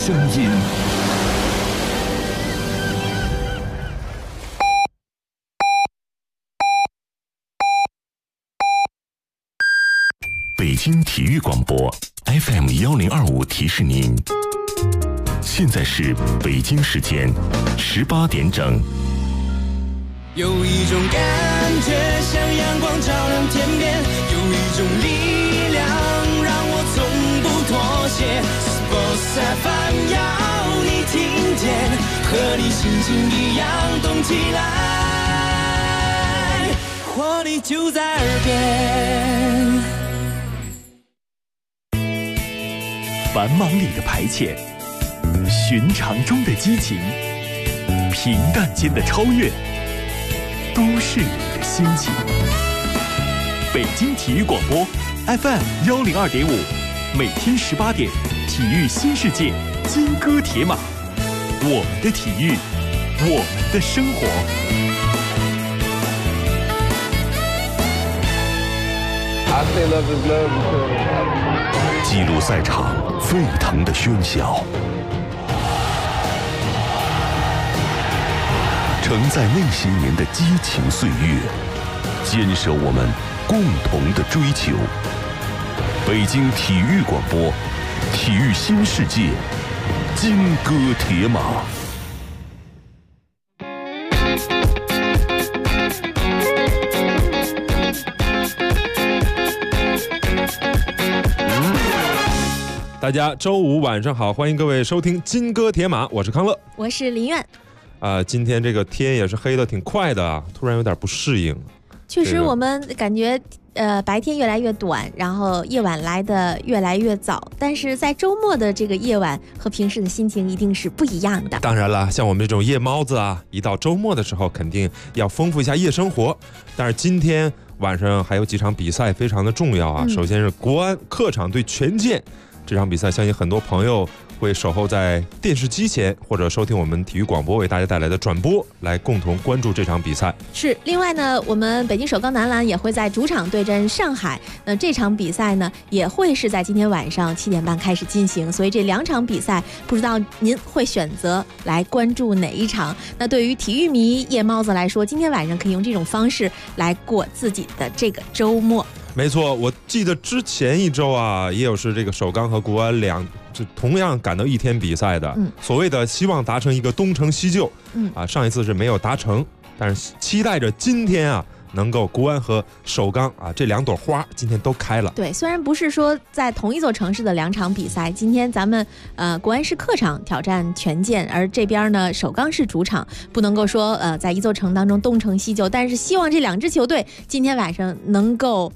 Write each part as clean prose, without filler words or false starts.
声音。北京体育广播 FM1025提示您，现在是北京时间18点整。 有一种感觉像阳光照亮天边，有一种力量让我从不妥协。Sports FM 要你听见，和你心情一样动起来，活力就在耳边。 繁忙里的排遣，寻常中的激情，平淡间的超越，都市里的心情。北京体育广播 FM102.5，每天18点，体育新世界，金戈铁马，我们的体育，我们的生活。记录赛场沸腾的喧嚣，承载那些年的激情岁月，坚守我们共同的追求。北京体育广播，体育新世界，金戈铁马。 大家周五晚上好，欢迎各位收听金戈铁马，我是康乐， 我是林苑。 今天这个天也是黑的挺快的啊，突然有点不适应。 确实，我们感觉白天越来越短，然后夜晚来的越来越早，但是在周末的这个夜晚和平时的心情一定是不一样的。 当然了，像我们这种夜猫子啊，一到周末的时候肯定要丰富一下夜生活。但是今天晚上还有几场比赛非常的重要啊。首先是国安客场对权健。这场比赛相信很多朋友会守候在电视机前，或者收听我们体育广播为大家带来的转播，来共同关注这场比赛。 是，另外呢，我们北京首钢男篮也会在主场对阵上海，那这场比赛呢也会是在今天晚上7点半开始进行，所以这2场比赛不知道您会选择来关注哪一场。那对于体育迷夜猫子来说，今天晚上可以用这种方式来过自己的这个周末。 没错，我记得之前一周啊，也有是这个首钢和国安同样赶到一天比赛的，所谓的希望达成一个东成西就，上一次是没有达成，但是期待着今天啊能够国安和首钢啊这2朵花今天都开了。 对，虽然不是说在同一座城市的2场比赛，今天咱们国安是客场挑战权健，而这边呢首钢是主场，不能够说在一座城当中东成西就，但是希望这2支球队今天晚上能够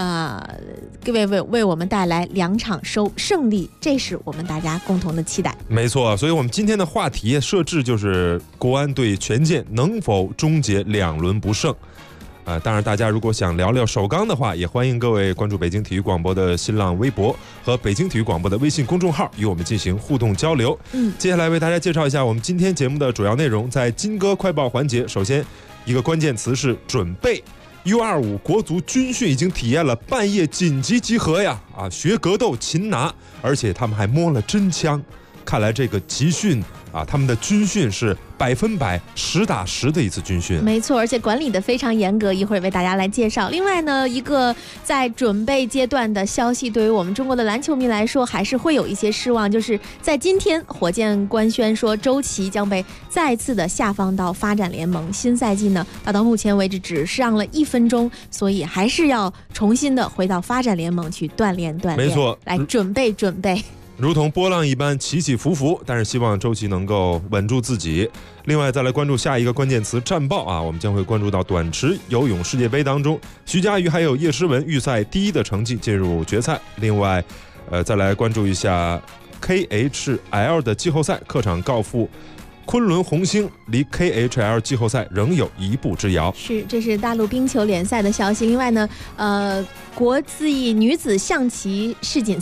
为我们带来2场胜利，这是我们大家共同的期待。 没错，所以我们今天的话题设置就是国安对权健能否终结2轮不胜。当然大家如果想聊聊首钢的话，也欢迎各位关注北京体育广播的新浪微博和北京体育广播的微信公众号，与我们进行互动交流。接下来为大家介绍一下我们今天节目的主要内容。在金戈快报环节，首先一个关键词是准备。U25 国足军训已经体验了半夜紧急集合呀，学格斗擒拿，而且他们还摸了真枪。看来这个集训他们的军训是100%实打实的一次军训。 没错，而且管理的非常严格，一会儿为大家来介绍。另外呢，一个在准备阶段的消息，对于我们中国的篮球迷来说还是会有一些失望，就是在今天火箭官宣说周琦将被再次的下放到发展联盟，新赛季呢到目前为止只上了1分钟，所以还是要重新的回到发展联盟去锻炼， 没错， 来准备如同波浪一般起起伏伏，但是希望周琦能够稳住自己。另外再来关注下一个关键词战报我们将会关注到短池游泳世界杯当中，徐嘉余还有叶诗文预赛第1的成绩进入决赛。另外再来关注一下 KHL 的季后赛，客场告负昆仑红星，离 KHL 季后赛仍有1步之遥。 是，这是大陆冰球联赛的消息。另外呢，国际女子象棋世锦赛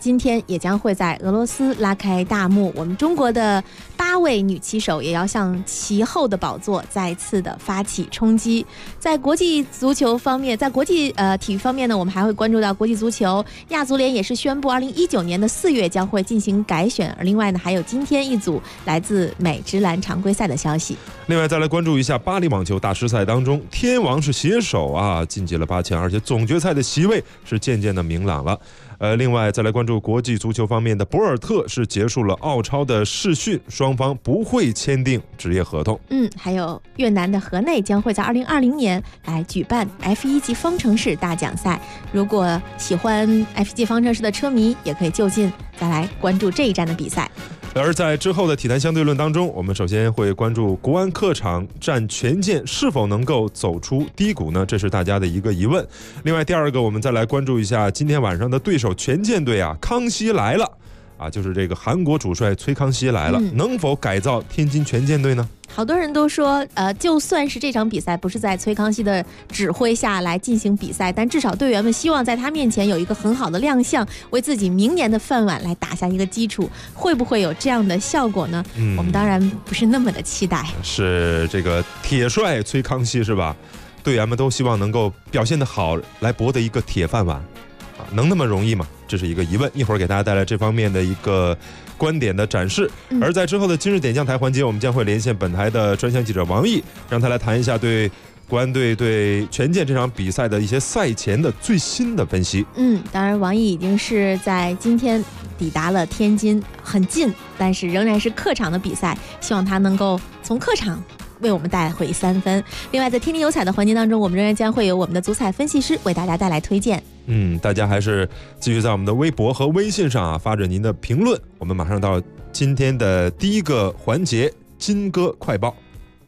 今天也将会在俄罗斯拉开大幕。我们中国的8位女棋手也要向其后的宝座再次的发起冲击。在国际足球方面，在国际体育方面呢，我们还会关注到国际足球，亚足联也是宣布2019年的4月将会进行改选。而另外呢，还有今天一组来自美职篮常规赛的消息。 另外再来关注一下巴黎网球大师赛当中，天王是携手啊晋级了8强，而且总决赛的席位是渐渐的明朗了。另外再来关注国际足球方面的博尔特是结束了澳超的试训，双方不会签订职业合同。 还有越南的河内将会在2020年来举办 F1 级方程式大奖赛，如果喜欢 F1 级方程式的车迷也可以就近再来关注这一站的比赛。 而在之后的体坛相对论当中，我们首先会关注国安客场战权健是否能够走出低谷呢？这是大家的一个疑问。另外第二个，我们再来关注一下今天晚上的对手权健队啊，康熙来了啊，就是这个韩国主帅崔康熙来了，能否改造天津权健队呢？ 好多人都说，就算是这场比赛不是在崔康熙的指挥下来进行比赛，但至少队员们希望在他面前有一个很好的亮相，为自己明年的饭碗来打下一个基础。会不会有这样的效果呢？我们当然不是那么的期待。 是这个铁帅崔康熙是吧？队员们都希望能够表现得好，来博得一个铁饭碗啊，能那么容易吗？这是一个疑问。一会儿给大家带来这方面的一个观点的展示。而在之后的今日点将台环节，我们将会连线本台的专项记者王毅，让他来谈一下对国安队对权健这场比赛的一些赛前的最新的分析。 当然王毅已经是在今天抵达了天津，很近，但是仍然是客场的比赛，希望他能够从客场为我们带回3分。另外在天天有彩的环节当中，我们仍然将会有我们的足彩分析师为大家带来推荐。 大家还是继续在我们的微博和微信上啊发着您的评论。我们马上到今天的第一个环节，金歌快报。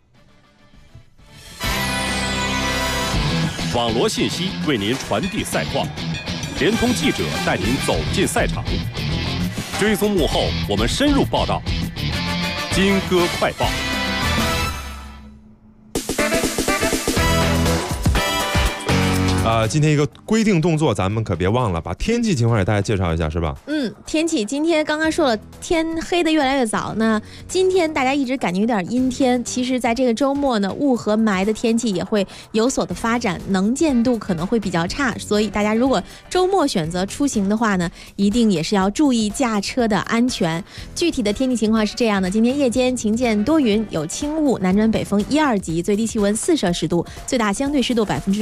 网罗信息为您传递赛况，联通记者带您走进赛场，追踪幕后我们深入报道。金歌快报。 今天一个规定动作，咱们可别忘了把天气情况给大家介绍一下，是吧？ 天气今天刚刚说了，天黑的越来越早。那今天大家一直感觉有点阴天，其实在这个周末呢，雾和霾的天气也会有所的发展，能见度可能会比较差，所以大家如果周末选择出行的话呢，一定也是要注意驾车的安全。具体的天气情况是这样的：今天夜间晴间多云，有轻雾，南转北风1、2级，最低气温4摄氏度，最大相对湿度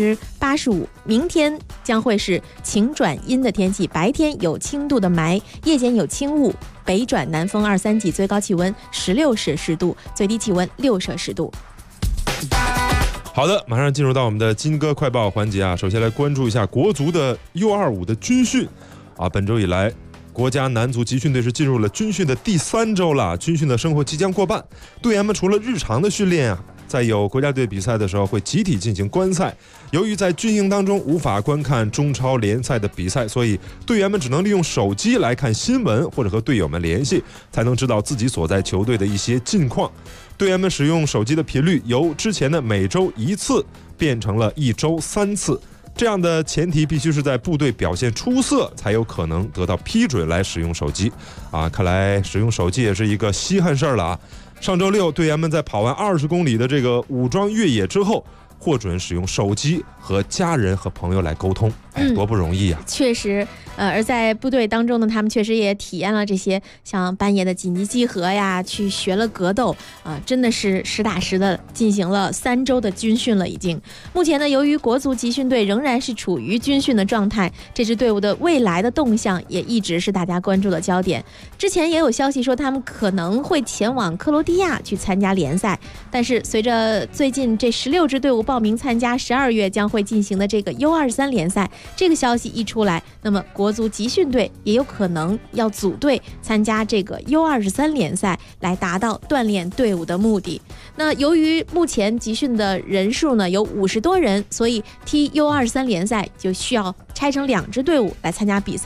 85%。明天将会是晴转阴的天气，白天有轻度的霾，夜间有轻雾，北转南风2、3级，最高气温16摄氏度，最低气温6摄氏度。 好的，马上进入到我们的金歌快报环节啊。首先来关注一下国足的 U25 的军训啊。本周以来，国家男足集训队是进入了军训的第3周了，军训的生活即将过半。队员们除了日常的训练啊，在有国家队比赛的时候会集体进行观赛。由于在军营当中无法观看中超联赛的比赛，所以队员们只能利用手机来看新闻或者和队友们联系，才能知道自己所在球队的一些近况。队员们使用手机的频率由之前的每周1次变成了1周3次。这样的前提必须是在部队表现出色，才有可能得到批准来使用手机啊！看来使用手机也是一个稀罕事儿了啊！上周6，队员们在跑完20公里的这个武装越野之后，获准使用手机和家人和朋友来沟通，多不容易呀！ 确实，而在部队当中呢，他们确实也体验了这些像半夜的紧急集合呀，去学了格斗真的是实打实的进行了3周的军训了已经。目前呢，由于国足集训队仍然是处于军训的状态，这支队伍的未来的动向也一直是大家关注的焦点。之前也有消息说他们可能会前往克罗地亚去参加联赛，但是随着最近这16支队伍报名参加12月将会进行的这个 U23 联赛，这个消息一出来，那么国足集训队也有可能要组队参加这个 U23 联赛，来达到锻炼队伍的目的。那由于目前集训的人数呢有50多人，所以踢 U23 联赛就需要拆成2支队伍来参加比赛。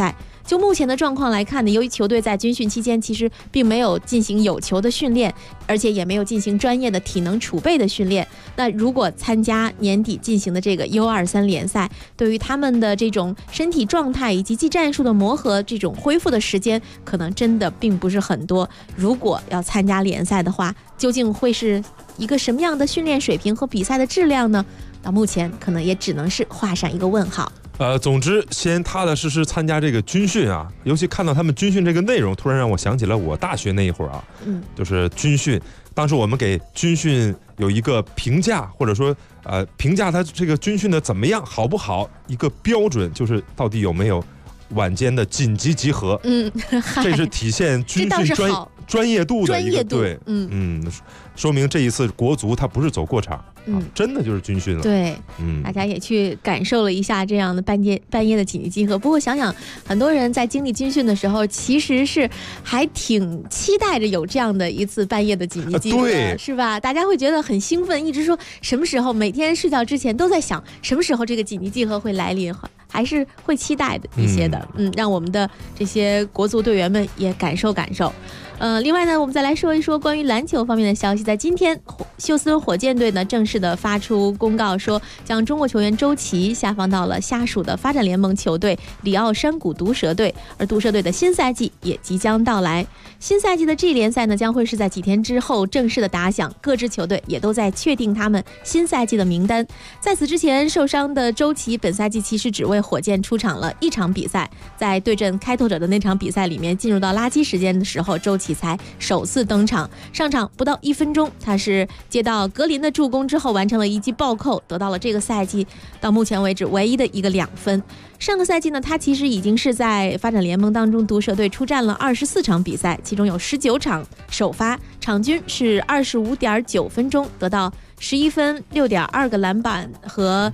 就目前的状况来看呢，由于球队在军训期间其实并没有进行有球的训练，而且也没有进行专业的体能储备的训练。那如果参加年底进行的这个 U23 联赛，对于他们的这种身体状态以及技战术的磨合，这种恢复的时间可能真的并不是很多。如果要参加联赛的话，究竟会是一个什么样的训练水平和比赛的质量呢？到目前可能也只能是画上一个问号。 总之先踏踏实实参加这个军训啊，尤其看到他们军训这个内容，突然让我想起了我大学那一会儿啊，就是军训，当时我们给军训有一个评价，或者说评价他这个军训的怎么样，好不好，一个标准就是到底有没有晚间的紧急集合，这是体现军训专业度的一个，对，说明这一次国足他不是走过场，真的就是军训了。 对，大家也去感受了一下这样的半夜的紧急集合。不过想想，很多人在经历军训的时候，其实是还挺期待着有这样的一次半夜的紧急集合，是吧？大家会觉得很兴奋，一直说什么时候，每天睡觉之前都在想什么时候这个紧急集合会来临，还是会期待的一些的。让我们的这些国足队员们也感受感受。另外呢，我们再来说一说关于篮球方面的消息。在今天，休斯顿火箭队呢正式的发出公告，说将中国球员周琦下放到了下属的发展联盟球队里奥山谷毒蛇队，而毒蛇队的新赛季也即将到来。新赛季的 G 联赛呢将会是在几天之后正式的打响，各支球队也都在确定他们新赛季的名单。在此之前，受伤的周琦本赛季其实只为火箭出场了一场比赛，在对阵开拓者的那场比赛里面，进入到垃圾时间的时候，周琦才首次登场，上场不到1分钟，他是接到格林的助攻之后完成了一记暴扣，得到了这个赛季到目前为止唯一的一个2分。上个赛季呢，他其实已经是在发展联盟当中毒蛇队出战了24场比赛，其中有19场首发，场均是25.9分钟，得到11分、6.2个篮板和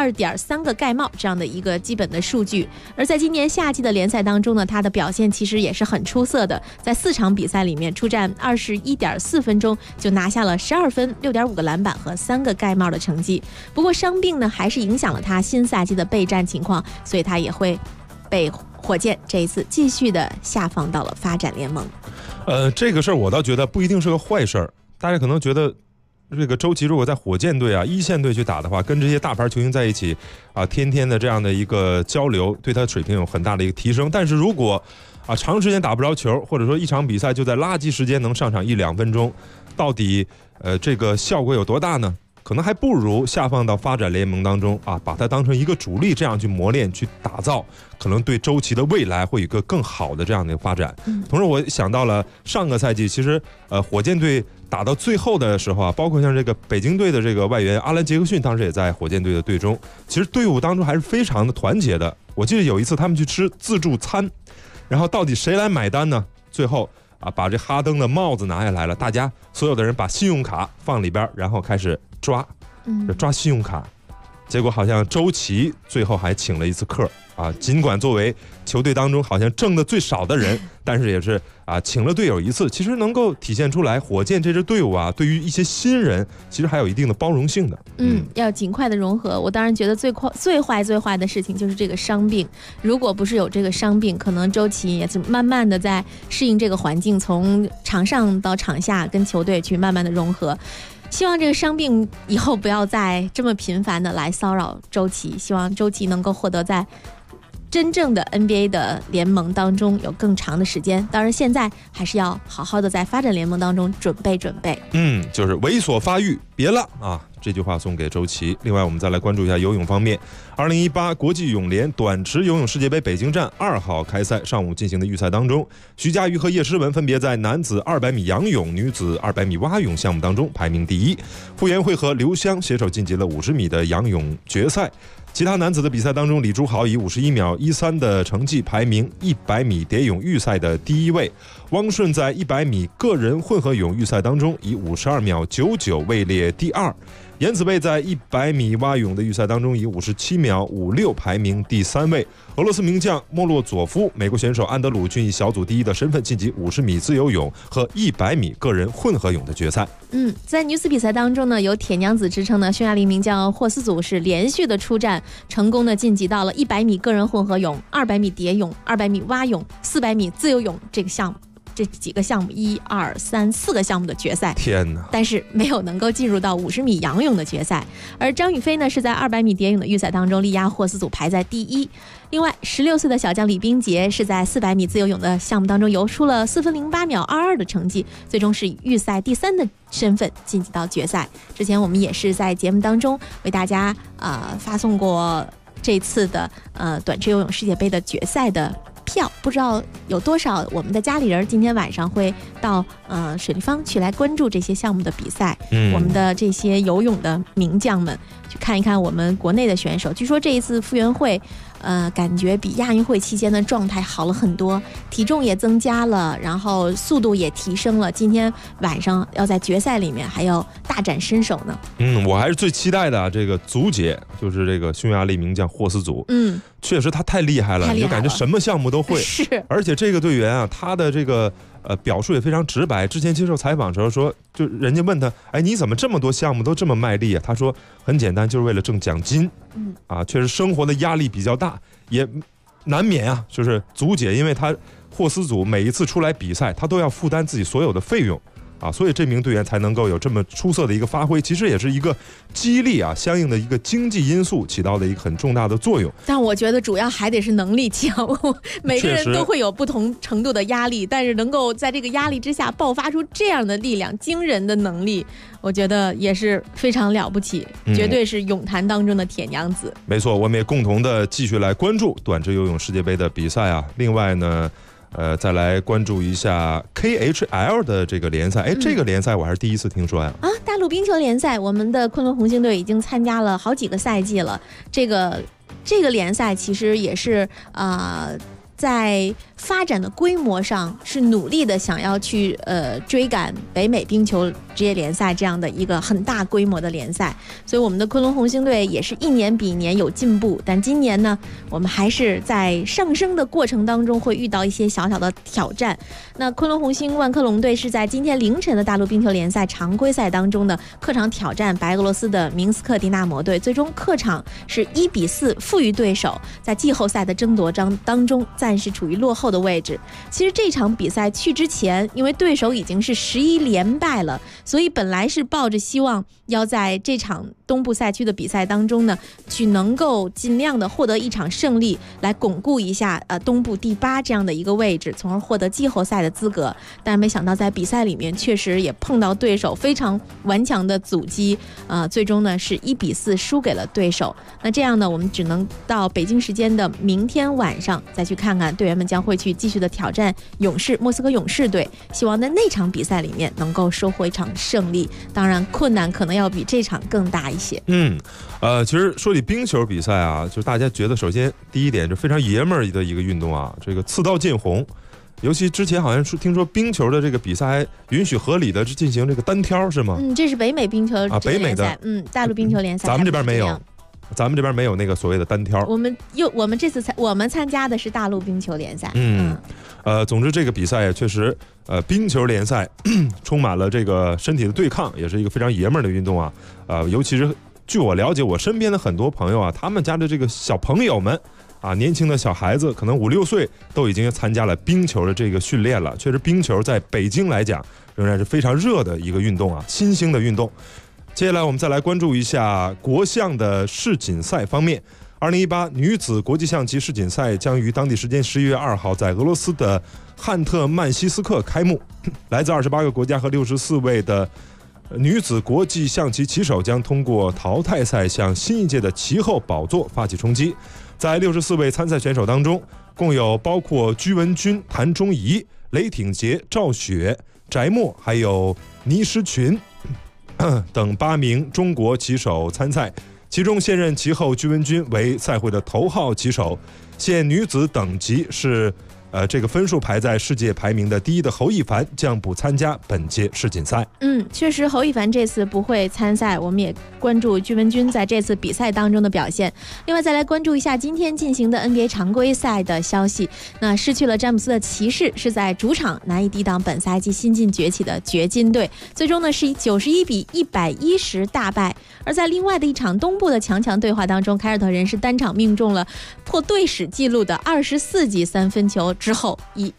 2.3个盖帽这样的一个基本的数据。而在今年夏季的联赛当中呢，他的表现其实也是很出色的，在4场比赛里面出战21.4分钟就拿下了12分、6.5个篮板和3个盖帽的成绩。不过伤病呢还是影响了他新赛季的备战情况，所以他也会被火箭这一次继续的下放到了发展联盟。 这个事儿我倒觉得不一定是个坏事儿，大家可能觉得这个周琦如果在火箭队啊一线队去打的话，跟这些大牌球星在一起啊，天天的这样的一个交流，对他水平有很大的一个提升。但是如果长时间打不着球，或者说一场比赛就在垃圾时间能上场1-2分钟，到底这个效果有多大呢？可能还不如下放到发展联盟当中啊，把它当成一个主力，这样去磨练、去打造，可能对周琦的未来会有一个更好的这样的一个发展。同时，我想到了上个赛季，其实火箭队打到最后的时候啊，包括像这个北京队的这个外援阿兰杰克逊，当时也在火箭队的队中，其实队伍当中还是非常的团结的。我记得有一次他们去吃自助餐，然后到底谁来买单呢？最后把这哈登的帽子拿下来了，大家所有的人把信用卡放里边，然后开始抓信用卡，结果好像周琦最后还请了一次客啊，尽管作为球队当中好像挣的最少的人，但是也是请了队友一次，其实能够体现出来火箭这支队伍啊，对于一些新人其实还有一定的包容性的。 要尽快的融合。我当然觉得最坏的事情就是这个伤病，如果不是有这个伤病，可能周琦也是慢慢的在适应这个环境，从场上到场下跟球队去慢慢的融合。希望这个伤病以后不要再这么频繁的来骚扰周琦，希望周琦能够获得在真正的 NBA 的联盟当中有更长的时间。当然现在还是要好好的在发展联盟当中准备。 就是猥琐发育别了啊，这句话送给周琦。另外我们再来关注一下游泳方面，2018国际泳联短池游泳世界杯北京站2号开赛上午进行的预赛当中，徐嘉余和叶诗文分别在男子200米仰泳、女子200米蛙泳项目当中排名第一。傅园慧和刘湘携手晋级了50米的仰泳决赛。其他男子的比赛当中，李朱豪以51秒13的成绩排名100米蝶泳预赛的第1位，汪顺在100米个人混合泳预赛当中以52秒99位列第2，严子贝在100米蛙泳的预赛当中以57秒56排名第3位， 俄罗斯名将莫洛佐夫、美国选手安德鲁均以小组第一的身份晋级50米自由泳和100米个人混合泳的决赛。 在女子比赛当中呢，有铁娘子之称的匈牙利名将霍斯祖是连续的出战，成功的晋级到了100米个人混合泳、200米蝶泳、200米蛙泳、400米自由泳这个项目。这几个项目1、2、3、4个项目的决赛， 天哪！ 但是没有能够进入到50米仰泳的决赛。而张雨霏呢，是在200米蝶泳的预赛当中力压霍斯祖，排在第1。另外，16岁的小将李冰洁是在400米自由泳的项目当中游出了4分08秒22的成绩，最终是以预赛第3的身份晋级到决赛。之前我们也是在节目当中为大家发送过这次的短池游泳世界杯的决赛的票，不知道有多少我们的家里人今天晚上会到水立方去来关注这些项目的比赛。我们的这些游泳的名将们去看一看我们国内的选手。据说这一次复员会感觉比亚运会期间的状态好了很多，体重也增加了，然后速度也提升了。今天晚上要在决赛里面还要大展身手呢。 我还是最期待的这个足姐，就是这个匈牙利名将霍斯祖。确实他太厉害了，你就感觉什么项目都会。 是， 而且这个队员啊，他的这个表述也非常直白。之前接受采访的时候说，就人家问他，哎，你怎么这么多项目都这么卖力啊？他说很简单，就是为了挣奖金。确实生活的压力比较大，也难免啊。就是足姐，因为他霍斯祖每一次出来比赛，他都要负担自己所有的费用。所以这名队员才能够有这么出色的一个发挥，其实也是一个激励相应的一个经济因素起到的一个很重大的作用。 但我觉得主要还得是能力强，每个人都会有不同程度的压力，但是能够在这个压力之下爆发出这样的力量，惊人的能力，我觉得也是非常了不起，绝对是泳坛当中的铁娘子。 没错，我们也共同的继续来关注短池游泳世界杯的比赛啊。另外呢，再来关注一下 KHL 的这个联赛。这个联赛我还是第一次听说呀。 大陆冰球联赛，我们的昆仑红星队已经参加了好几个赛季了。这个联赛其实也是在发展的规模上是努力的想要去追赶北美冰球职业联赛这样的一个很大规模的联赛，所以我们的昆仑红星队也是一年比一年有进步。但今年呢，我们还是在上升的过程当中会遇到一些小小的挑战。那昆仑红星万科龙队是在今天凌晨的大陆冰球联赛常规赛当中的客场挑战白俄罗斯的明斯克迪纳摩队，最终客场是1比4负于对手，在季后赛的争夺当中暂时处于落后的位置。其实这场比赛去之前，因为对手已经是11连败了，所以本来是抱着希望要在这场东部赛区的比赛当中呢，去能够尽量的获得一场胜利，来巩固一下东部第8这样的一个位置，从而获得季后赛的资格。但是没想到在比赛里面确实也碰到对手非常顽强的阻击，最终呢是1比4输给了对手。那这样呢，我们只能到北京时间的明天晚上再去看看队员们将会去继续的挑战莫斯科勇士队，希望在那场比赛里面能够收获一场胜利。当然困难可能要比这场更大一些。 其实说起冰球比赛啊，就大家觉得首先第一点就非常爷们儿的一个运动啊，这个刺刀见红。尤其之前好像是听说冰球的这个比赛还允许合理的进行这个单挑，是吗？这是北美冰球北美的， 大陆冰球联赛咱们这边没有。咱们这边没有那个所谓的单挑， 我们这次我们参加的是大陆冰球联赛。 总之这个比赛确实，冰球联赛充满了这个身体的对抗，也是一个非常爷们儿的运动啊。尤其是据我了解，我身边的很多朋友啊，他们家的这个小朋友们啊，年轻的小孩子，可能5、6岁都已经参加了冰球的这个训练了。确实，冰球在北京来讲仍然是非常热的一个运动啊，新兴的运动。接下来我们再来关注一下国象的世锦赛方面。2018女子国际象棋世锦赛将于当地时间11月2号在俄罗斯的汉特曼西斯克开幕。来自28个国家和64位的女子国际象棋棋手将通过淘汰赛向新一届的棋后宝座发起冲击。在64位参赛选手当中，共有包括居文君、谭忠仪、雷挺杰、赵雪、翟墨还有倪诗群等8名中国棋手参赛，其中现任棋后居文君为赛会的头号棋手，现女子等级是这个分数排在世界排名的第一的侯亦凡将不参加本届世锦赛。 确实侯亦凡这次不会参赛，我们也关注具文君在这次比赛当中的表现。另外再来关注一下今天进行的 NBA 常规赛的消息。那失去了詹姆斯的骑士是在主场难以抵挡本赛季新晋崛起的掘金队，最终呢是以91-110大败。而在另外的一场东部的强对话当中，凯尔特人是单场命中了破队史纪录的24记三分球之后，以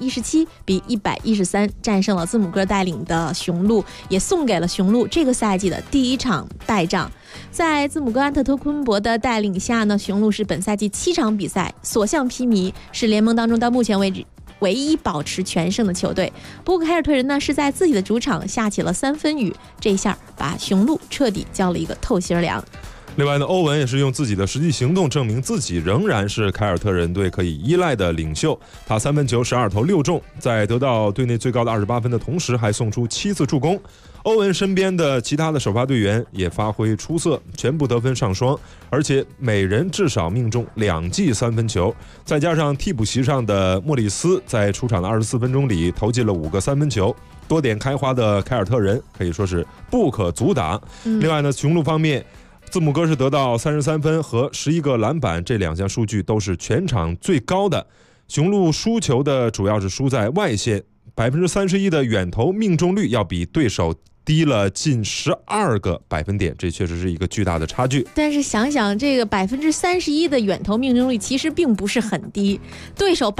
117-113战胜了字母哥带领的雄鹿，也送给了雄鹿这个赛季的第一场败仗。在字母哥安特托昆博的带领下呢，雄鹿是本赛季7场比赛所向披靡，是联盟当中到目前为止唯一保持全胜的球队。不过凯尔特人呢是在自己的主场下起了3分雨，这一下把雄鹿彻底浇了一个透心凉。 另外呢，欧文也是用自己的实际行动证明自己仍然是凯尔特人队可以依赖的领袖。他3分球12投6中，在得到队内最高的28分的同时，还送出7次助攻。欧文身边的其他的首发队员也发挥出色，全部得分上双，而且每人至少命中2记3分球。再加上替补席上的莫里斯在出场的24分钟里投进了5个3分球，多点开花的凯尔特人可以说是不可阻挡。另外呢，雄鹿方面，字母哥是得到33分和11个篮板，这2项数据都是全场最高的。雄鹿输球的主要是输在外线，31%的远投命中率要比对手低了近12个百分点，这确实是一个巨大的差距。 但是想想这个31%的远投命中率其实并不是很低，对手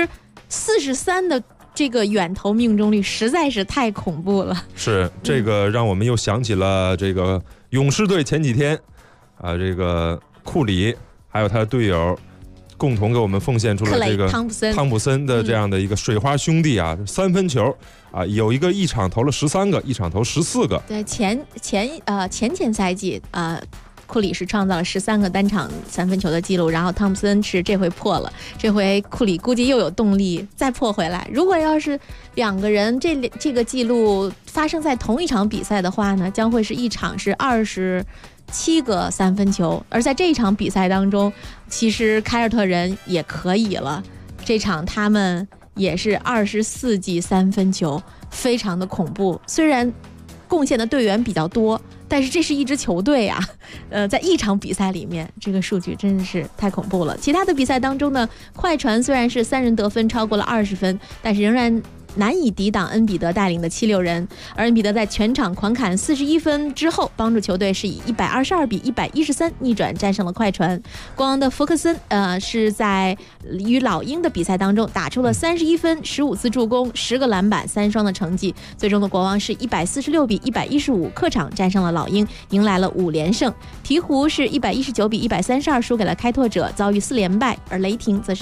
43%的这个远投命中率实在是太恐怖了。 是，这个让我们又想起了这个勇士队前几天这个库里还有他的队友共同给我们奉献出了这个汤普森的这样的一个水花兄弟3分球有一个一场投了13个，一场投14个。 对，前赛季库里是创造了13个单场3分球的记录，然后汤普森是这回破了，这回库里估计又有动力再破回来。如果要是2个人这个记录发生在同一场比赛的话呢，将会是一场是27个3分球，而在这一场比赛当中，其实凯尔特人也可以了，这场他们也是24记3分球，非常的恐怖。虽然贡献的队员比较多，但是这是一支球队在一场比赛里面，这个数据真的是太恐怖了。其他的比赛当中呢，快船虽然是3人得分超过了20分，但是仍然难以抵挡恩比德带领的76人，而恩比德在全场狂砍41分之后，帮助球队是以122-113逆转战胜了快船。国王的福克森是在与老鹰的比赛当中打出了31分、15次助攻、10个篮板、3双的成绩，最终的国王是146-115客场战胜了老鹰，迎来了5连胜。鹈鹕是119-132输给了开拓者，遭遇4连败，而雷霆则是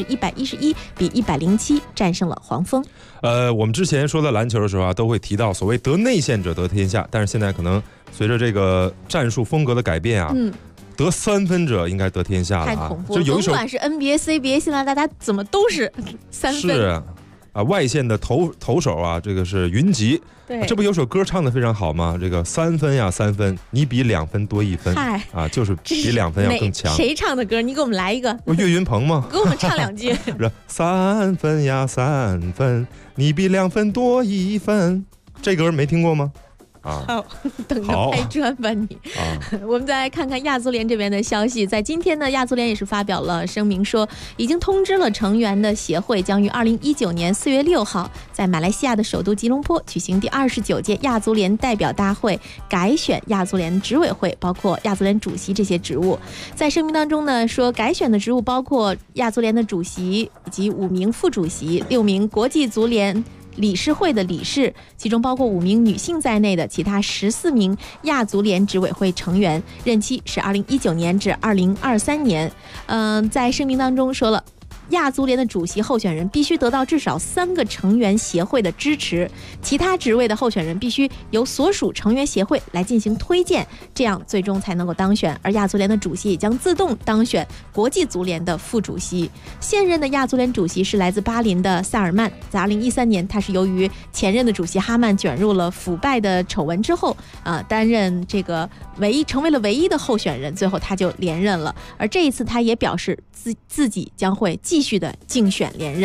111-107战胜了黄蜂。 我们之前说到篮球的时候都会提到所谓得内线者得天下，但是现在可能随着这个战术风格的改变得3分者应该得天下了太恐怖了。甭管是 NBA、CBA， 现在大家怎么都是3分。 是外线的投手这个是云集。 对， 这不有首歌唱得非常好吗？这个3分呀3分，你比2分多1分就是比2分要更强。 谁唱的歌？你给我们来一个。 岳云鹏吗？ 给我们唱2句。 3分呀3分，你比2分多1分。这歌没听过吗？ 好，等着拍砖吧你。我们再来看看亚足联这边的消息。在今天呢，亚足联也是发表了声明，说已经通知了成员的协会，将于2019年4月6号在马来西亚的首都吉隆坡举行第29届亚足联代表大会，改选亚足联执委会，包括亚足联主席这些职务。在声明当中呢，说改选的职务包括亚足联的主席以及5名副主席、6名国际足联理事会的理事，其中包括5名女性在内的其他14名亚足联执委会成员，任期是2019年至2023年。在声明当中说了，亚足联的主席候选人必须得到至少3个成员协会的支持，其他职位的候选人必须由所属成员协会来进行推荐，这样最终才能够当选。而亚足联的主席也将自动当选国际足联的副主席。现任的亚足联主席是来自巴林的萨尔曼，在2013年他是由于前任的主席哈曼卷入了腐败的丑闻之后担任这个成为了唯一的候选人，最后他就连任了。而这一次他也表示自己将会继续的竞选连任。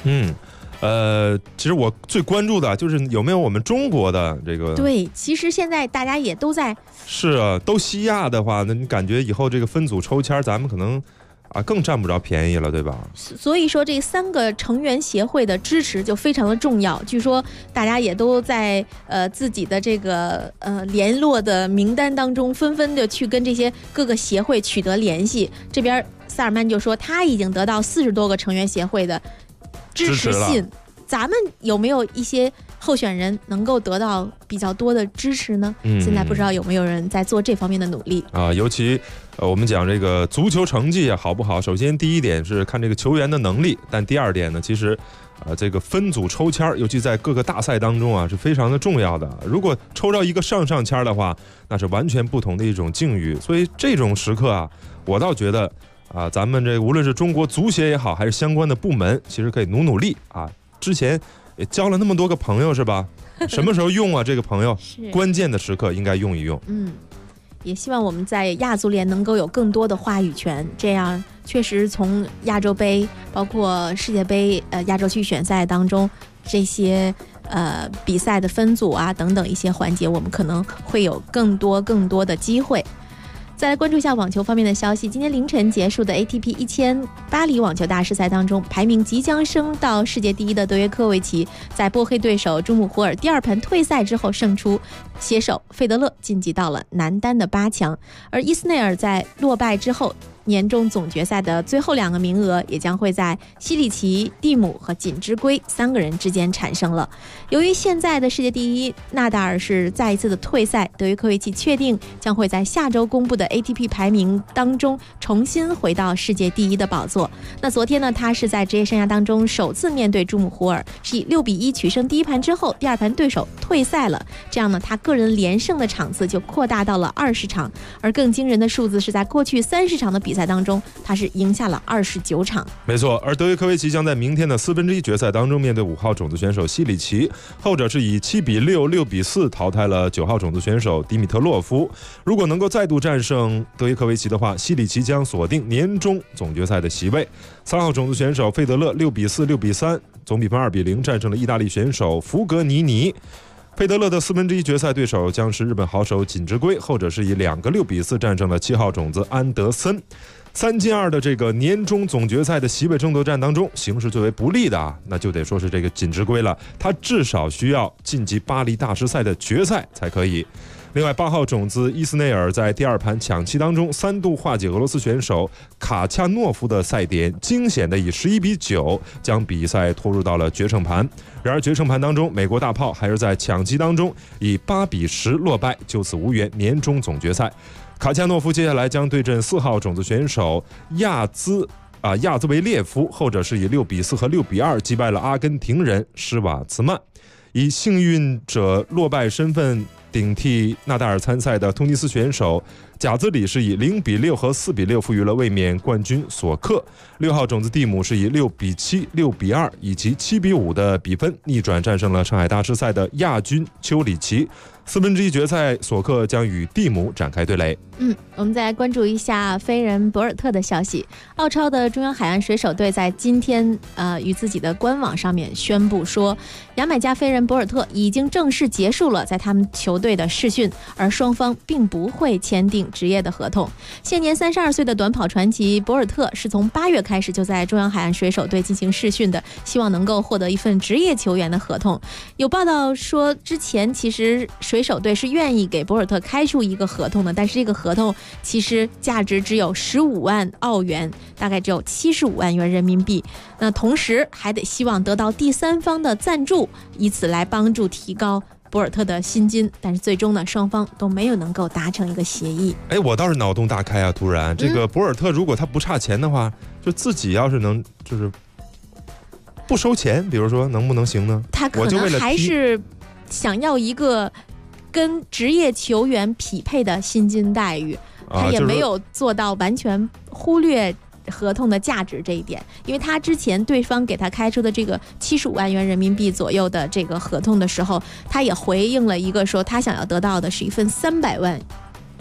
其实我最关注的就是有没有我们中国的这个。 对，其实现在大家也都在。 是啊，都西亚的话，那你感觉以后这个分组抽签，咱们可能更占不着便宜了，对吧？ 所以说这3个成员协会的支持就非常的重要。据说大家也都在自己的这个联络的名单当中，纷纷的去跟这些各个协会取得联系。这边萨尔曼就说他已经得到40多个成员协会的支持信。咱们有没有一些候选人能够得到比较多的支持呢？现在不知道有没有人在做这方面的努力啊。尤其我们讲这个足球成绩好不好，首先第一点是看这个球员的能力，但第二点呢，其实这个分组抽签，尤其在各个大赛当中是非常的重要的。如果抽到一个上签的话，那是完全不同的一种境遇。所以这种时刻我倒觉得咱们这无论是中国足协也好，还是相关的部门，其实可以努力之前也交了那么多个朋友是吧？什么时候用这个朋友关键的时刻应该用一用。 也希望我们在亚足联能够有更多的话语权，这样确实从亚洲杯包括世界杯亚洲区选赛当中这些比赛的分组等等一些环节，我们可能会有更多的机会。再来关注一下网球方面的消息。今天凌晨结束的 ATP 1000巴黎网球大师赛当中，排名即将升到世界第一的德约科维奇在波黑对手朱姆胡尔第2盘退赛之后胜出，携手费德勒晋级到了男单的8强。而伊斯内尔在落败之后，年终总决赛的最后2个名额也将会在西里奇、蒂姆和锦织圭3个人之间产生了。由于现在的世界第一纳达尔是再一次的退赛，德约科维奇确定将会在下周公布的 ATP 排名当中重新回到世界第一的宝座。那昨天呢，他是在职业生涯当中首次面对朱姆胡尔，是以6-1取胜第1盘之后，第2盘对手退赛了，这样呢，他个人连胜的场次就扩大到了20场，而更惊人的数字是在过去30场的比赛当中，他是赢下了29场。 没错，而德约科维奇将在明天的1/4决赛当中面对5号种子选手西里奇，后者是以7-6、6-4淘汰了9号种子选手迪米特洛夫。如果能够再度战胜德约科维奇的话，西里奇将锁定年终总决赛的席位。3号种子选手费德勒6-4、6-3，总比分2-0战胜了意大利选手福格尼尼。费德勒的1/4决赛对手将是日本好手锦织圭，后者是以2个6-4战胜了7号种子安德森。3进2的这个年终总决赛的席位争夺战当中，形势最为不利的那就得说是这个锦织圭了，他至少需要晋级巴黎大师赛的决赛才可以。另外8号种子伊斯内尔在第2盘抢七当中3度化解俄罗斯选手卡恰诺夫的赛点，惊险的以11-9将比赛拖入到了决胜盘。然而决胜盘当中，美国大炮还是在抢七当中以8-10落败，就此无缘年终总决赛。卡恰诺夫接下来将对阵4号种子选手亚兹维列夫，后者是以6-4和6-2击败了阿根廷人施瓦茨曼。以幸运者落败身份顶替纳达尔参赛的突尼斯选手贾兹里是以0-6和4-6负于了卫冕冠军索克。6号种子蒂姆是以6-7、6-2以及7-5的比分逆转战胜了上海大师赛的亚军丘里奇。1/4决赛，索克将与蒂姆展开对垒。 我们再来关注一下飞人博尔特的消息。澳超的中央海岸水手队在今天于自己的官网上面宣布说，牙买加飞人博尔特已经正式结束了在他们球队的试训，而双方并不会签订职业的合同。现年32岁的短跑传奇博尔特是从8月开始就在中央海岸水手队进行试训的，希望能够获得一份职业球员的合同。有报道说，之前其实水手队是愿意给博尔特开出一个合同的，但是这个合同其实价值只有15万澳元，大概只有75万元人民币。那同时还得希望得到第三方的赞助，以此来帮助提高博尔特的薪金，但是最终呢，双方都没有能够达成一个协议。 我倒是脑洞大开突然这个博尔特如果他不差钱的话，就自己要是能就是不收钱，比如说能不能行呢？ 他可能还是想要一个跟职业球员匹配的薪金待遇，他也没有做到完全忽略合同的价值这一点，因为他之前对方给他开出的这个75万元人民币左右的这个合同的时候，他也回应了一个说他想要得到的是一份300万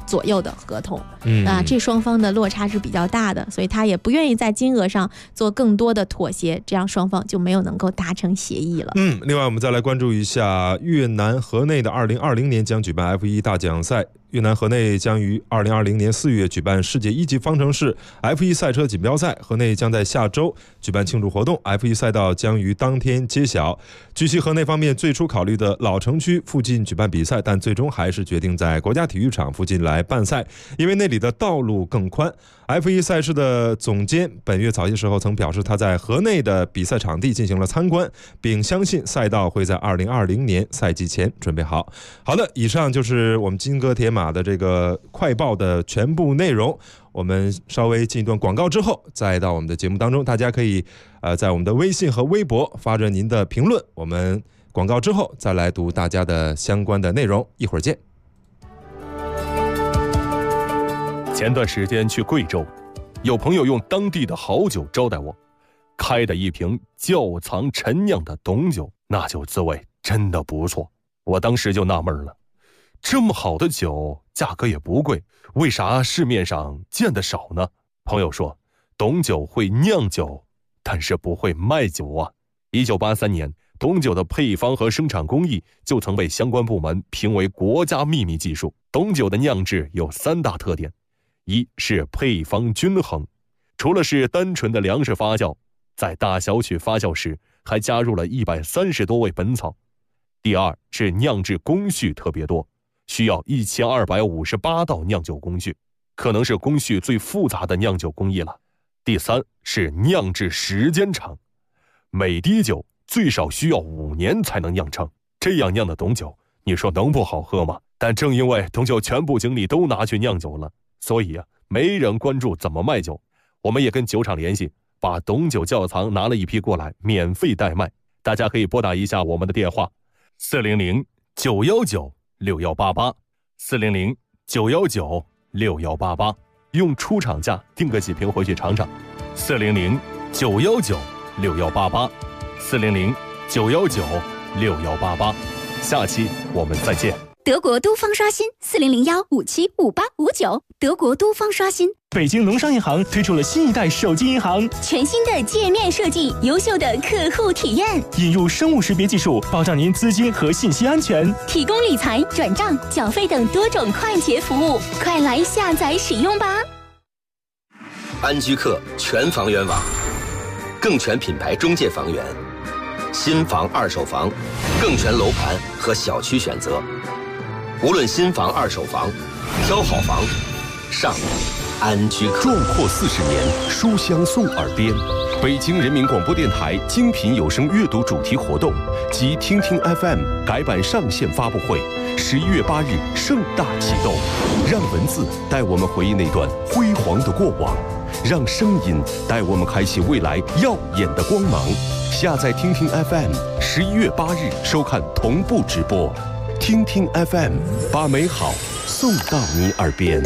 左右的合同。这双方的落差是比较大的，所以他也不愿意在金额上做更多的妥协，这样双方就没有能够达成协议了。 另外我们再来关注一下越南河内的2020年将举办 F1 大奖赛。越南河内将于2020年4月举办世界1级方程式 F1 赛车锦标赛，河内将在下周举办庆祝活动， F1 赛道将于当天揭晓。据悉河内方面最初考虑的老城区附近举办比赛，但最终还是决定在国家体育场附近来办赛，因为那里的道路更宽。F1 赛事的总监本月早些时候曾表示，他在河内的比赛场地进行了参观，并相信赛道会在2020年赛季前准备好。好的，以上就是我们金戈铁马的这个快报的全部内容。我们稍微进一段广告之后，再到我们的节目当中，大家可以在我们的微信和微博发着您的评论，我们广告之后再来读大家的相关的内容，一会儿见。 前段时间去贵州，有朋友用当地的好酒招待我，开的一瓶窖藏陈酿的董酒，那酒滋味真的不错。我当时就纳闷了，这么好的酒价格也不贵，为啥市面上见得少呢？朋友说，董酒会酿酒，但是不会卖酒啊。1983年，董酒的配方和生产工艺就曾被相关部门评为国家秘密技术。董酒的酿制有3大特点，一是配方均衡，除了是单纯的粮食发酵，在大小曲发酵时还加入了130多味本草。第二是酿制工序特别多，需要1258道酿酒工序，可能是工序最复杂的酿酒工艺了。第三是酿制时间长，每滴酒最少需要5年才能酿成，这样酿的董酒，你说能不好喝吗？但正因为董酒全部精力都拿去酿酒了，所以没人关注怎么卖酒。我们也跟酒厂联系，把董酒窖藏拿了一批过来，免费代卖。大家可以拨打一下我们的电话400-919-6188 400-919-6188，用出厂价订个几瓶回去尝尝。400-919-6188 400-919-6188，下期我们再见。 德国都方刷新400-157-5859，德国都方刷新。 北京农商银行推出了新一代手机银行， 全新的界面设计，优秀的客户体验， 引入生物识别技术，保障您资金和信息安全， 提供理财、转账、缴费等多种快捷服务，快来下载使用吧！ 安居客全房源网，更全品牌中介房源，新房、二手房，更全楼盘和小区选择。无论新房、二手房，挑好房，上安居客。 壮阔40年，书香送耳边。北京人民广播电台精品有声阅读主题活动及听听 FM 改版上线发布会，11月8日盛大启动。让文字带我们回忆那段辉煌的过往，让声音带我们开启未来耀眼的光芒。下载听听 FM，11月8日收看同步直播。听听 FM， 把美好送到你耳边。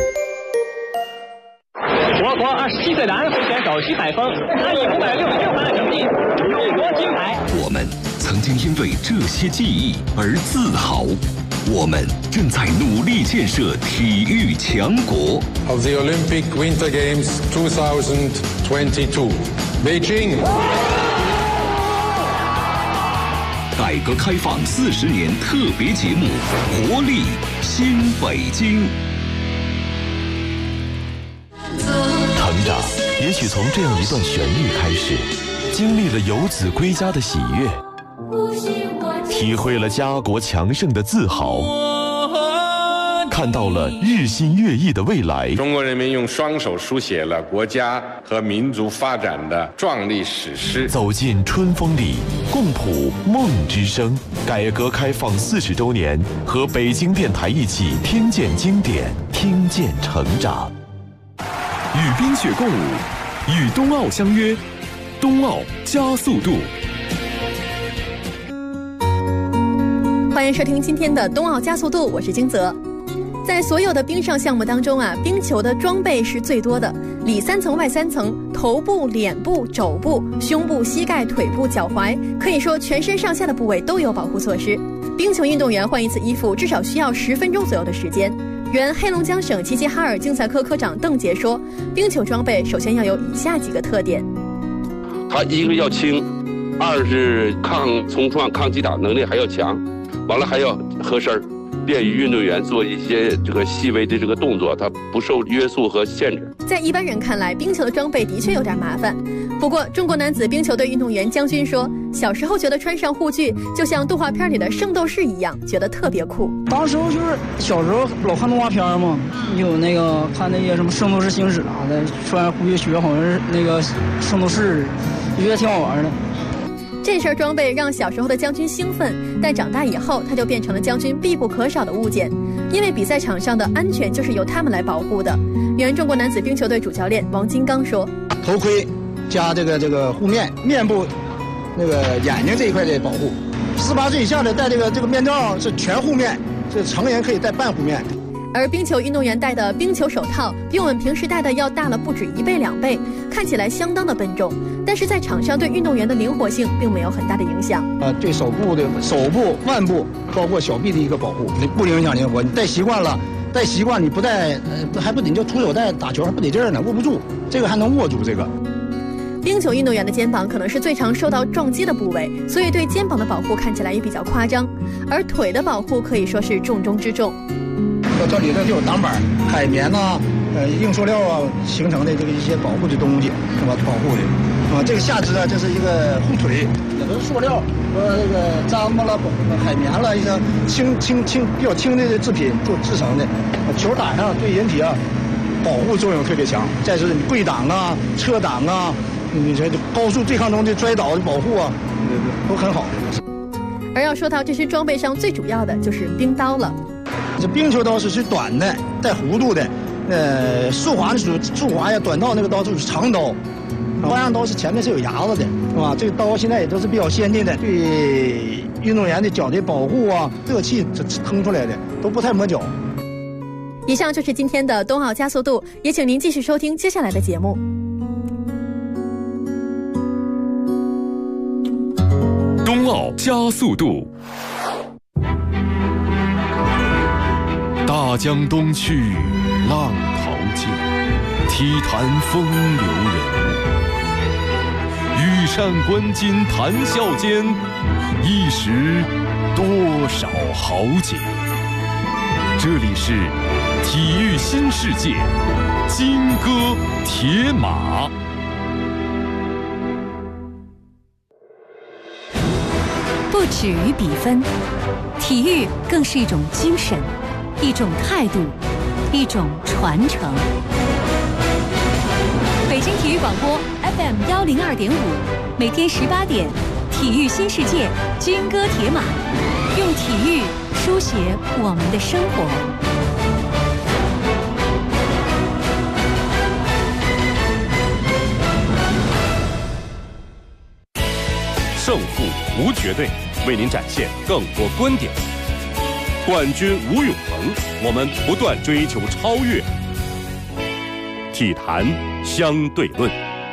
我国27岁的安徽选手徐海峰，他以566分的成绩勇夺金牌。 我们曾经因为这些记忆而自豪，我们正在努力建设体育强国。 Of the Olympic Winter Games 2022, Beijing。 改革开放40年特别节目《活力新北京》。 成长也许从这样一段旋律开始，经历了游子归家的喜悦，体会了家国强盛的自豪，看到了日新月异的未来。 中国人民用双手书写了国家和民族发展的壮丽史诗。 走进春风里，共谱梦之声。改革开放40周年，和北京电台一起听见经典，听见成长。 与冰雪共舞，与冬奥相约，冬奥加速度。 欢迎收听今天的冬奥加速度，我是金泽。在所有的冰上项目当中冰球的装备是最多的，里3层外3层，头部、脸部、肘部、胸部、膝盖、腿部、脚踝，可以说全身上下的部位都有保护措施。冰球运动员换一次衣服至少需要10分钟左右的时间。 原黑龙江省齐齐哈尔竞赛科科长邓杰说，冰球装备首先要有以下几个特点： 它一个要轻，二是抗冲撞、抗击打能力还要强，完了还要合身，便于运动员做一些这个细微的这个动作，它不受约束和限制。 在一般人看来，冰球的装备的确有点麻烦。不过，中国男子冰球队运动员姜军说，小时候觉得穿上护具就像动画片里的圣斗士一样，觉得特别酷。 当时就是小时候老看动画片嘛，有那个看那些什么圣斗士星矢啥的，穿护具学好像是那个圣斗士，觉得挺好玩的。 这身装备让小时候的姜军兴奋，但长大以后他就变成了姜军必不可少的物件，因为比赛场上的安全就是由他们来保护的。原中国男子冰球队主教练王金刚说：“ 头盔加这个护面，面部那个眼睛这一块的保护。18岁以下的戴这个面罩是全护面，这成人可以戴半护面。” 而冰球运动员戴的冰球手套比我们平时戴的要大了不止1倍2倍，看起来相当的笨重，但是在场上对运动员的灵活性并没有很大的影响。 对手部、腕部，包括小臂的一个保护，不影响灵活。你戴习惯了，你不戴，还不得你就徒手戴打球还不得劲儿呢，握不住，这个还能握住这个。 冰球运动员的肩膀可能是最常受到撞击的部位，所以对肩膀的保护看起来也比较夸张，而腿的保护可以说是重中之重。 这里头就有挡板、海绵呐、硬塑料啊形成的这个一些保护的东西，是吧？保护的这个下肢啊，这是一个护腿，也都是塑料和这个毡子了、海绵了，一些比较轻的制品制成的。球打上对人体啊保护作用特别强。再是你跪挡啊、侧挡啊，你这高速对抗中的摔倒的保护啊，都很好。 而要说到这身装备上最主要的就是冰刀了。 这冰球刀是短的，带弧度的，速滑呀，短道那个刀就是长刀，花样刀是前面是有牙子的，是吧？这个刀现在也都是比较先进的，对运动员的脚的保护啊，热气腾出来的都不太磨脚。 以上就是今天的冬奥加速度，也请您继续收听接下来的节目。 冬奥加速度。大江东去，浪淘尽，体坛风流人物。羽扇纶巾谈笑间，一时多少豪杰。这里是体育新世界，金戈铁马。 不止于比分，体育更是一种精神，一种态度，一种传承。北京体育广播 FM 102.5，每天18点，体育新世界，金戈铁马，用体育书写我们的生活。 胜负无绝对，为您展现更多观点。冠军无永恒，我们不断追求超越。体坛相对论。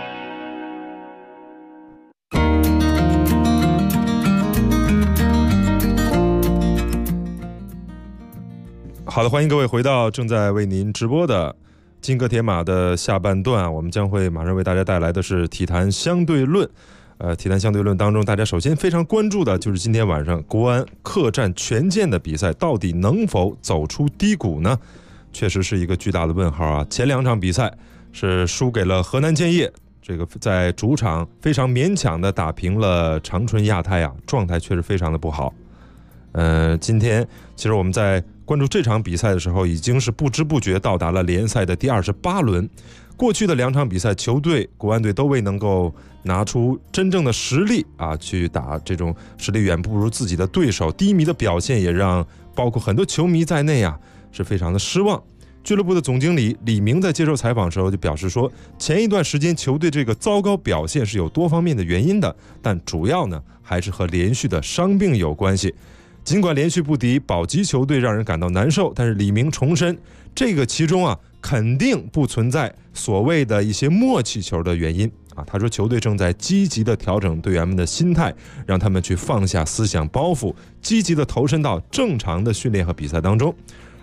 好的，欢迎各位回到正在为您直播的金戈铁马的下半段，我们将会马上为大家带来的是体坛相对论。体坛相对论当中，大家首先非常关注的就是今天晚上国安客战权健的比赛，到底能否走出低谷呢？确实是一个巨大的问号啊！前2场比赛是输给了河南建业，这个在主场非常勉强的打平了长春亚泰啊，状态确实非常的不好。今天其实我们在关注这场比赛的时候，已经是不知不觉到达了联赛的第28轮。过去的2场比赛，球队国安队都未能够拿出真正的实力啊，去打这种实力远不如自己的对手，低迷的表现也让包括很多球迷在内啊是非常的失望。俱乐部的总经理李明在接受采访的时候就表示说，前一段时间球队这个糟糕表现是有多方面的原因的，但主要呢还是和连续的伤病有关系。尽管连续不敌保级球队让人感到难受，但是李明重申，这个其中啊肯定不存在所谓的一些默契球的原因啊。他说球队正在积极的调整队员们的心态，让他们去放下思想包袱，积极的投身到正常的训练和比赛当中。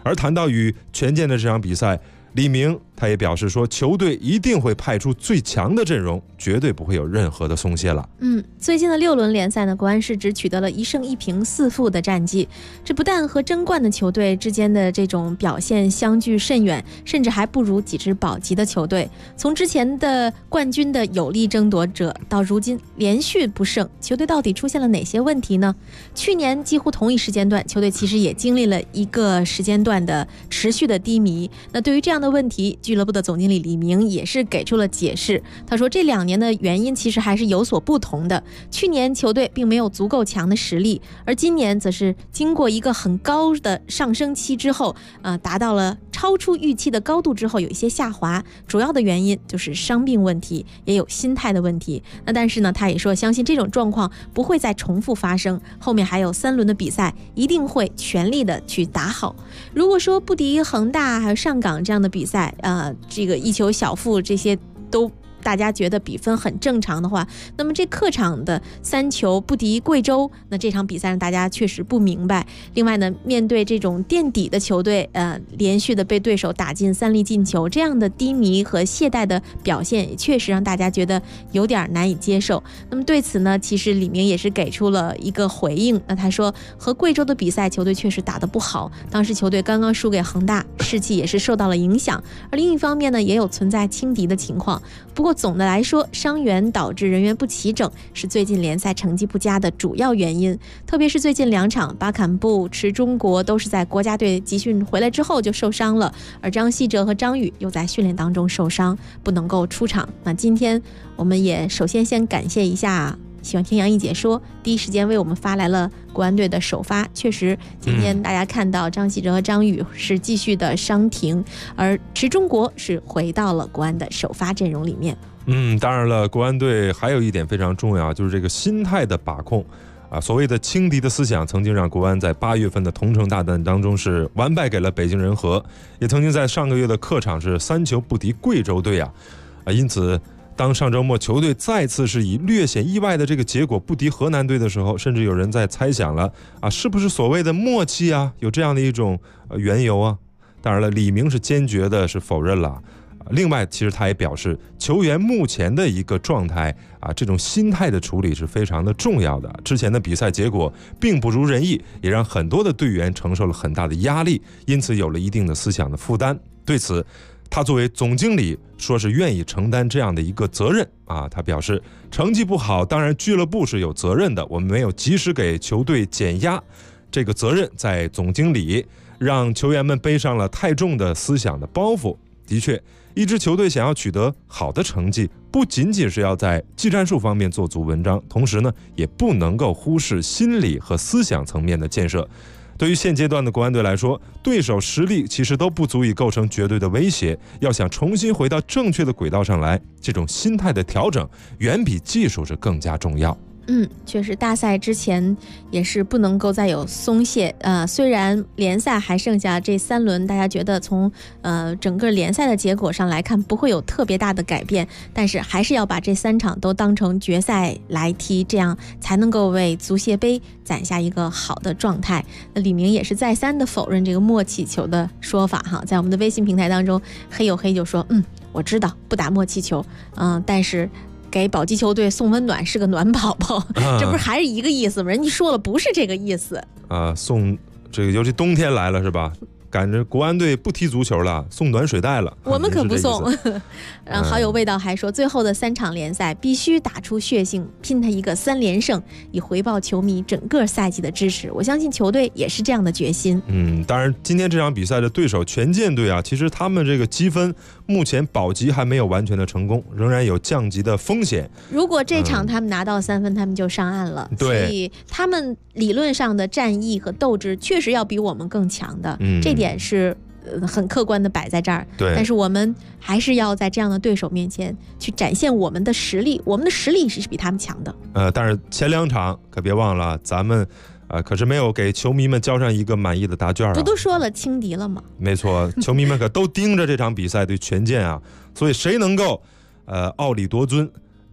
而谈到与权健的这场比赛，李明他也表示说，球队一定会派出最强的阵容，绝对不会有任何的松懈了。 最近的6轮联赛呢，国安是只取得了1胜1平4负的战绩，这不但和争冠的球队之间的这种表现相距甚远，甚至还不如几支保级的球队。从之前的冠军的有力争夺者，到如今连续不胜，球队到底出现了哪些问题呢？去年几乎同一时间段，球队其实也经历了一个时间段的持续的低迷。那对于这样的问题，俱乐部的总经理李明也是给出了解释。他说，这2年的原因其实还是有所不同的。去年球队并没有足够强的实力，而今年则是经过一个很高的上升期之后，达到了超出预期的高度之后，有一些下滑。主要的原因就是伤病问题，也有心态的问题。那但是呢，他也说相信这种状况不会再重复发生，后面还有3轮的比赛，一定会全力的去打好。如果说不敌恒大还有上港这样的比赛，这个1球小负，这些都大家觉得比分很正常的话，那么这客场的3球不敌贵州，那这场比赛让大家确实不明白。另外呢，面对这种垫底的球队，连续的被对手打进3粒进球，这样的低迷和懈怠的表现，也确实让大家觉得有点难以接受。那么对此呢，其实李明也是给出了一个回应。那他说，和贵州的比赛，球队确实打得不好，当时球队刚刚输给恒大，士气也是受到了影响。而另一方面呢，也有存在轻敌的情况。不过总的来说，伤员导致人员不齐整是最近联赛成绩不佳的主要原因。特别是最近2场，巴坎布、池中国都是在国家队集训回来之后就受伤了，而张稀哲和张宇又在训练当中受伤，不能够出场。那今天我们也首先先感谢一下喜欢听杨毅解说，第一时间为我们发来了国安队的首发。确实今天大家看到张稀哲和张宇是继续的伤停，而池中国是回到了国安的首发阵容里面。 当然了，国安队还有一点非常重要，就是这个心态的把控所谓的轻敌的思想曾经让国安在8月份的同城大战当中是完败给了北京人和，也曾经在上个月的客场是3球不敌贵州队因此当上周末球队再次是以略显意外的这个结果不敌河南队的时候，甚至有人在猜想了是不是所谓的默契有这样的一种缘由当然了，李明是坚决的是否认了。另外其实他也表示，球员目前的一个状态这种心态的处理是非常的重要的。之前的比赛结果并不如人意，也让很多的队员承受了很大的压力，因此有了一定的思想的负担。对此他作为总经理说是愿意承担这样的一个责任他表示，成绩不好当然俱乐部是有责任的，我们没有及时给球队减压，这个责任在总经理，让球员们背上了太重的思想的包袱。的确，一支球队想要取得好的成绩，不仅仅是要在技战术方面做足文章，同时呢，也不能够忽视心理和思想层面的建设。对于现阶段的国安队来说，对手实力其实都不足以构成绝对的威胁，要想重新回到正确的轨道上来，这种心态的调整远比技术是更加重要。 确实大赛之前也是不能够再有松懈。虽然联赛还剩下这3轮，大家觉得从整个联赛的结果上来看不会有特别大的改变，但是还是要把这3场都当成决赛来踢，这样才能够为足协杯攒下一个好的状态。那李明也是再三的否认这个默契球的说法在我们的微信平台当中，黑有黑就说我知道不打默契球，但是给保级球队送温暖是个暖宝宝，这不是还是一个意思吗？人家说了不是这个意思送这个，尤其冬天来了是吧？赶着国安队不踢足球了，送暖水袋了， 我们可不送。然后好友味道还说，最后的3场联赛必须打出血性，拼他一个3连胜，以回报球迷整个赛季的支持。我相信球队也是这样的决心。 当然今天这场比赛的对手权健队其实他们这个积分目前保级还没有完全的成功，仍然有降级的风险。 如果这场他们拿到3分，他们就上岸了。所以他们理论上的战意和斗志确实要比我们更强的。这点是很客观的摆在这儿。但是我们还是要在这样的对手面前去展现我们的实力，我们的实力是比他们强的。 但是前2场可别忘了，咱们可是没有给球迷们交上一个满意的答卷不都说了轻敌了吗？ 没错，球迷们可都盯着这场比赛对权健所以谁能够傲立夺尊，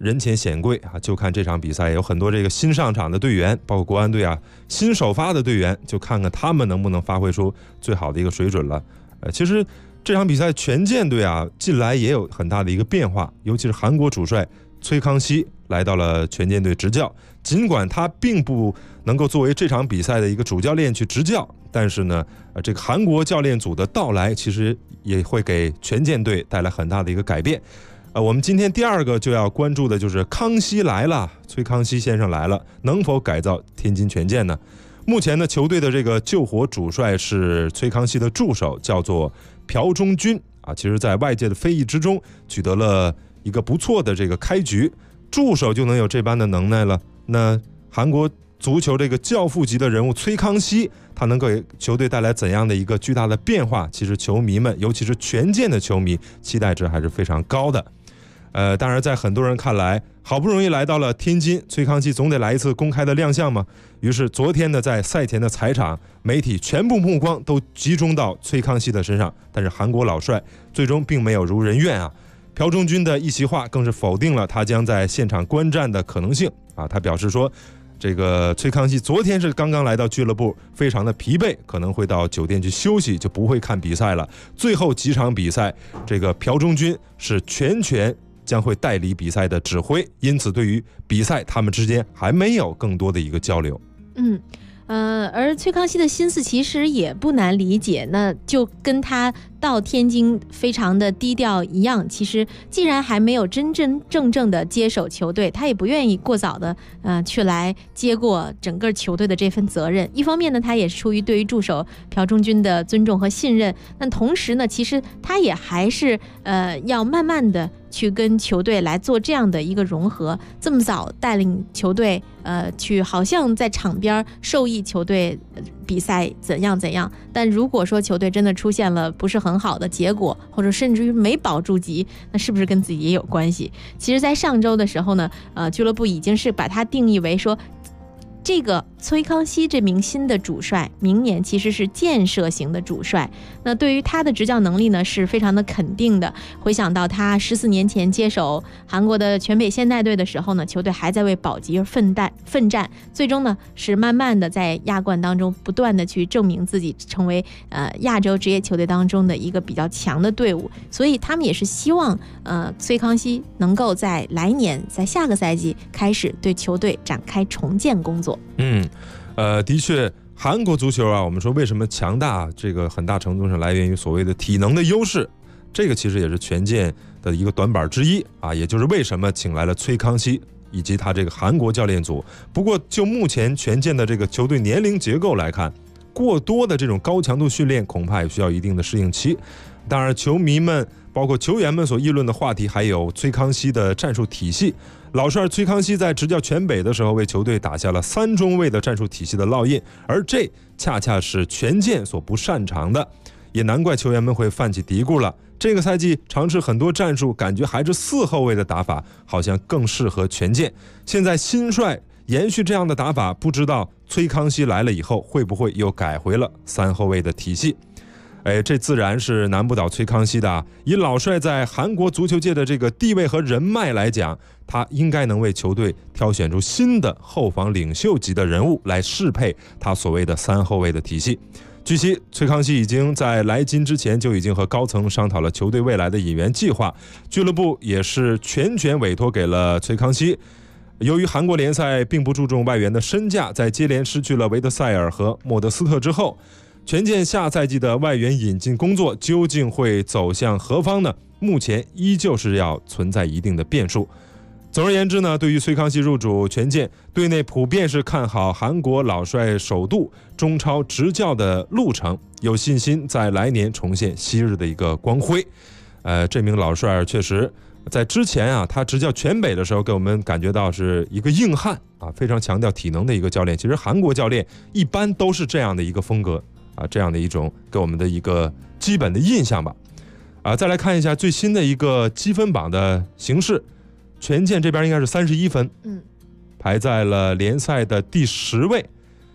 人前显贵啊，就看这场比赛有很多这个新上场的队员，包括国安队啊新首发的队员，就看看他们能不能发挥出最好的一个水准了。其实这场比赛权健队啊近来也有很大的一个变化，尤其是韩国主帅崔康熙来到了权健队执教。尽管他并不能够作为这场比赛的一个主教练去执教，但是呢，这个韩国教练组的到来其实也会给权健队带来很大的一个改变。我们今天第二个就要关注的就是康熙来了，崔康熙先生来了，能否改造天津权健呢？目前呢，球队的这个救火主帅是崔康熙的助手，叫做朴忠君啊。其实，在外界的非议之中，取得了一个不错的这个开局。助手就能有这般的能耐了，那韩国足球这个教父级的人物崔康熙，他能给球队带来怎样的一个巨大的变化？其实球迷们，尤其是权健的球迷，期待值还是非常高的。当然，在很多人看来，好不容易来到了天津，崔康熙总得来一次公开的亮相嘛。于是昨天呢，在赛前的采场，媒体全部目光都集中到崔康熙的身上，但是韩国老帅最终并没有如人愿啊。朴忠君的一席话更是否定了他将在现场观战的可能性啊！他表示说，这个崔康熙昨天是刚刚来到俱乐部，非常的疲惫，可能会到酒店去休息，就不会看比赛了。最后几场比赛，这个朴忠君是全权将会代理比赛的指挥，因此对于比赛他们之间还没有更多的一个交流。 而崔康熙的心思其实也不难理解，那就跟他到天津非常的低调一样。其实既然还没有真真正正的接手球队，他也不愿意过早的去来接过整个球队的这份责任。一方面呢，他也是出于对于助手朴忠君的尊重和信任，但同时呢，其实他也还是要慢慢的去跟球队来做这样的一个融合。这么早带领球队去好像在场边授意球队比赛怎样怎样，但如果说球队真的出现了不是很好的结果，或者甚至于没保住级，那是不是跟自己也有关系？其实在上周的时候呢，俱乐部已经是把它定义为说，这个崔康熙这名新的主帅明年其实是建设型的主帅，那对于他的执教能力呢是非常的肯定的。回想到他14年前接手韩国的全北现代队的时候呢，球队还在为保级而奋战，最终呢是慢慢的在亚冠当中不断的去证明自己，成为亚洲职业球队当中的一个比较强的队伍。所以他们也是希望崔康熙能够在来年，在下个赛季开始对球队展开重建工作。 的确，韩国足球啊，我们说为什么强大，这个很大程度上来源于所谓的体能的优势，这个其实也是权健的一个短板之一啊，也就是为什么请来了崔康熙以及他这个韩国教练组。不过就目前权健的这个球队年龄结构来看，过多的这种高强度训练恐怕也需要一定的适应期。当然，球迷们包括球员们所议论的话题还有崔康熙的战术体系。老帅崔康熙在执教全北的时候，为球队打下了3中卫的战术体系的烙印，而这恰恰是权健所不擅长的，也难怪球员们会泛起嘀咕了。这个赛季尝试很多战术，感觉还是4后卫的打法好像更适合权健。现在新帅延续这样的打法，不知道崔康熙来了以后会不会又改回了3后卫的体系。这自然是难不倒崔康熙的。以老帅在韩国足球界的这个地位和人脉来讲，他应该能为球队挑选出新的后防领袖级的人物来适配他所谓的3后卫的体系。据悉，崔康熙已经在来津之前就已经和高层商讨了球队未来的引援计划，俱乐部也是全权委托给了崔康熙。由于韩国联赛并不注重外援的身价，在接连失去了维德塞尔和莫德斯特之后，权健下赛季的外援引进工作究竟会走向何方呢？目前依旧是要存在一定的变数。总而言之呢，对于崔康熙入主权健，队内普遍是看好韩国老帅首度中超执教的路程，有信心在来年重现昔日的一个光辉。这名老帅确实在之前啊，他执教全北的时候给我们感觉到是一个硬汉啊，非常强调体能的一个教练。其实韩国教练一般都是这样的一个风格啊，这样的一种给我们的一个基本的印象吧。再来看一下最新的一个积分榜的形势，权健这边应该是31分，排在了联赛的第10位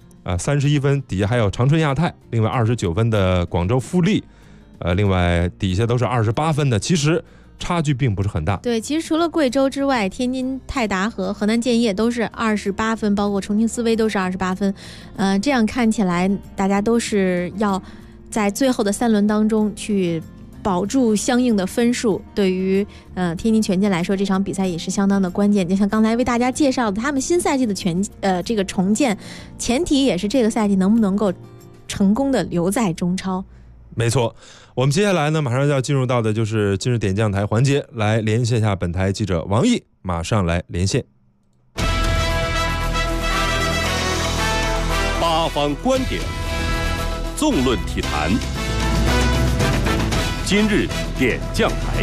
，31分，底下还有长春亚泰，另外29分的广州富力，另外底下都是28分的。其实差距并不是很大。 对，其实除了贵州之外，天津泰达和河南建业都是28分，包括重庆斯威都是28分。这样看起来，大家都是要在最后的3轮当中去保住相应的分数。对于天津权健来说，这场比赛也是相当的关键。就像刚才为大家介绍的，他们新赛季的这个重建，前提也是这个赛季能不能够成功的留在中超。 没错，我们接下来呢，马上要进入到的就是今日点将台环节，来连线一下本台记者王毅，马上来连线。 八方观点，纵论体坛，今日点将台。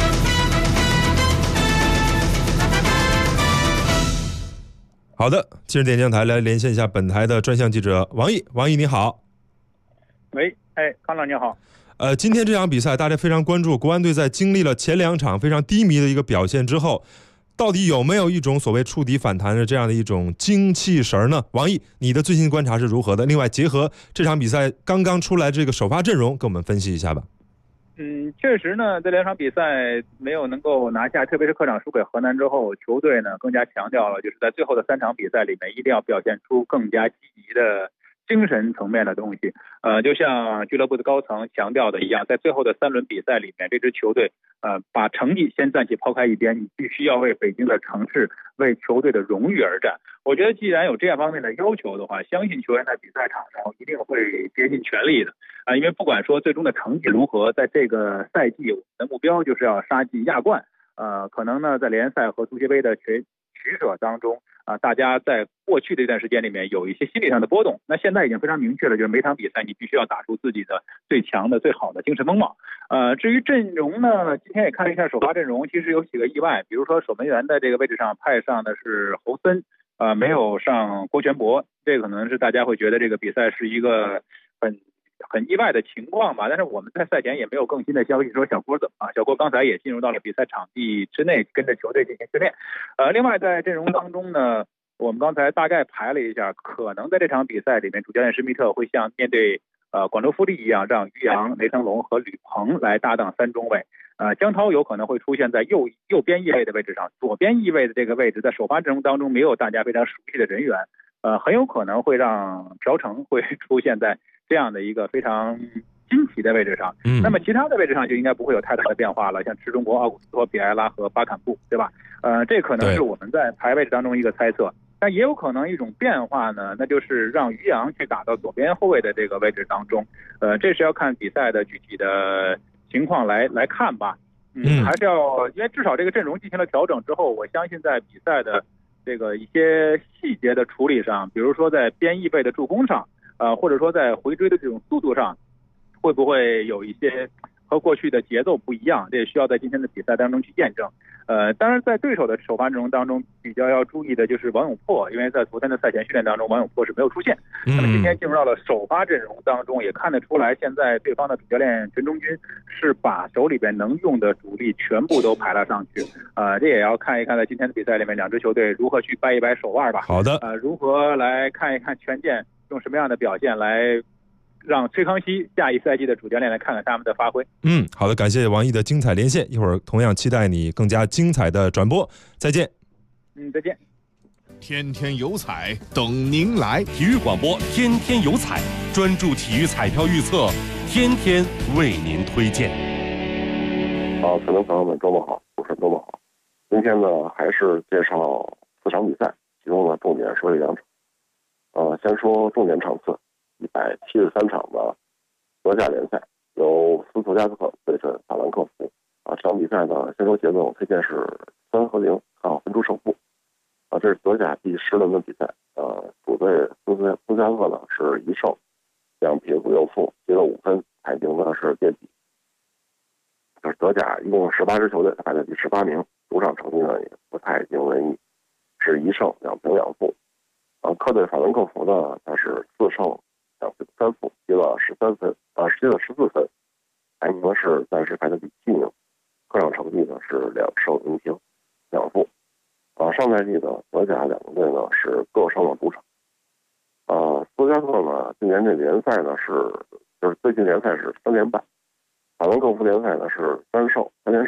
好的，今日点将台来连线一下本台的专项记者王毅。王毅你好。 喂，康老你好。 今天这场比赛大家非常关注，国安队在经历了前2场非常低迷的一个表现之后，到底有没有一种所谓触底反弹的这样的一种精气神呢？王毅，你的最新观察是如何的？另外，结合这场比赛刚刚出来这个首发阵容，跟我们分析一下吧。 确实呢，这2场比赛没有能够拿下，特别是客场输给河南之后，球队呢更加强调了，就是在最后的3场比赛里面，一定要表现出更加积极的精神层面的东西。就像俱乐部的高层强调的一样，在最后的3轮比赛里面，这支球队把成绩先暂且抛开一边，你必须要为北京的城市、为球队的荣誉而战。我觉得既然有这样方面的要求的话，相信球员在比赛场上一定会竭尽全力的因为不管说最终的成绩如何，在这个赛季我们的目标就是要杀进亚冠。可能呢在联赛和足协杯的取舍当中大家在过去的一段时间里面有一些心理上的波动，那现在已经非常明确了，就是每场比赛你必须要打出自己的最强的最好的精神风貌。至于阵容呢，今天也看了一下首发阵容，其实有几个意外，比如说守门员的这个位置上派上的是侯森，没有上郭全博，这个可能是大家会觉得这个比赛是一个很意外的情况吧。但是我们在赛前也没有更新的消息说小郭怎么小郭刚才也进入到了比赛场地之内，跟着球队进行训练。另外在阵容当中呢，我们刚才大概排了一下，可能在这场比赛里面，主教练施密特会像面对广州富力一样，让于洋、雷腾龙和吕鹏来搭档3中卫。姜涛有可能会出现在右边翼位的位置上，左边翼位的这个位置在首发阵容当中没有大家非常熟悉的人员，很有可能会让朴成会出现在这样的一个非常新奇的位置上。那么其他的位置上就应该不会有太大的变化了，像池中国、奥古斯托、比埃拉和巴坎布，对吧？这可能是我们在排位置当中一个猜测。但也有可能一种变化呢，那就是让于洋去打到左边后卫的这个位置当中。这是要看比赛的具体的情况来看吧。还是要，因为至少这个阵容进行了调整之后，我相信在比赛的这个一些细节的处理上，比如说在边翼位的助攻上，或者说在回追的这种速度上，会不会有一些和过去的节奏不一样？这也需要在今天的比赛当中去验证。当然在对手的首发阵容当中比较要注意的就是王永珀，因为在昨天的赛前训练当中王永珀是没有出现。那么今天进入到了首发阵容当中，也看得出来现在对方的主教练陈忠军是把手里边能用的主力全部都排了上去。这也要看一看在今天的比赛里面两支球队如何去掰一掰手腕吧。 好的。 如何来看一看权健用什么样的表现来让崔康熙下一赛季的主教练来看看他们的发挥。 好的，感谢王毅的精彩连线，一会儿同样期待你更加精彩的转播，再见。 再见。 天天有彩等您来， 体育广播天天有彩，专注体育彩票预测，天天为您推荐。 可能朋友们周末好，主持人周末好。今天呢还是介绍4场比赛，其中呢重点说这2场。先说重点场次。173场的德甲联赛，由斯图加特对阵法兰克福。这场比赛呢，先说节奏，推荐是3-0，看好分出胜负。这是德甲第10轮的比赛。主队斯图加特呢是1胜2平5六负，积了5分，排名呢是垫底。就是德甲一共18支球队，排在第18名，主场成绩呢也不太尽人意，是1胜2平2负。客队法兰克福呢，它是4胜2平3负，积了14分，排名呢是暂时排在第7名。客场成绩呢是2胜1平2负。上赛季的德甲2个队呢是各胜了主场。斯图加特呢今年这联赛呢就是最近联赛是3连败，法兰克福联赛呢是3连胜，然后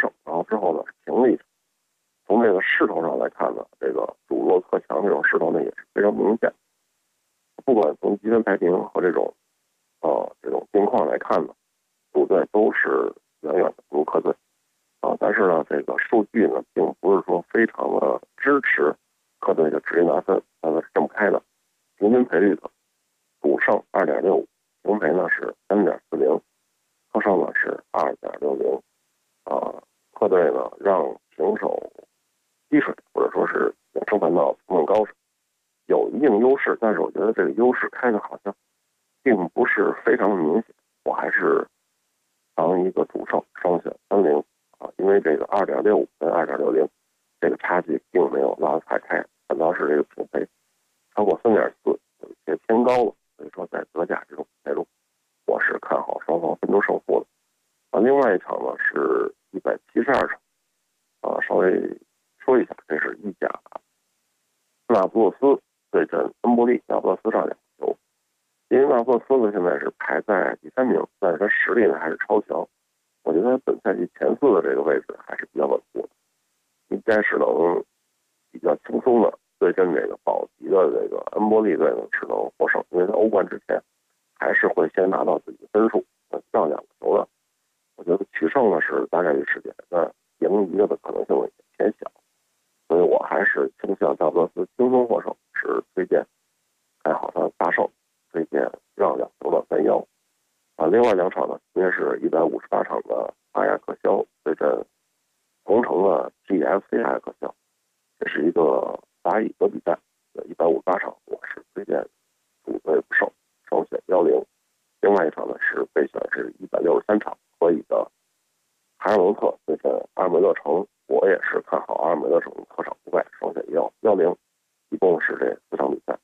之后呢，平了一场。从这个势头上来看呢，这个主弱侧强这种势头呢也是非常明显。不管从积分排名和这种境况来看呢，主队都是远远的不如客队但是呢，这个数据呢并不是说非常的支持客队的直接拿分，是这么开的。平均赔率的主胜 2.65， 平赔呢是 3.40， 客胜呢是 2.60。客队呢让平手低水，或者说是胜盘到成本高手，有一定优势，但是我觉得这个优势开的好像并不是非常的明显。我还是当一个主胜双选30因为这个 2.65 跟 2.60 这个差距并没有拉得太开，反倒是这个平赔超过 3.4 有一些偏高了，所以说在德甲这种比赛中，我是看好双方分出胜负的。另外一场呢是172场，稍微说一下，这是意甲那不勒斯对阵恩波利，那不勒斯上2球。因为那不勒斯呢现在是排在第3名，但是他实力呢还是超强。我觉得本赛季前4的这个位置还是比较稳固的，应该是能比较轻松的对阵这个保级的这个恩波利队呢是能获胜，因为在欧冠之前还是会先拿到自己的分数，让2个球的，我觉得取胜呢是大概率事件，那赢一个的可能性也偏小，所以我还是倾向那不勒斯轻松获胜，是推荐看好他大胜，推荐让2球的3-1。另外2场呢，应该是158场的阿亚克肖对阵同城的 TFC 阿亚克肖，这是一个法乙的比赛。158场，我是推荐主队不胜，双选10。另外一场呢是备选是163场可以的海尔蒙特对阵阿尔梅勒城，我也是看好阿尔梅勒城客场不败，双选10。一共是这4场比赛。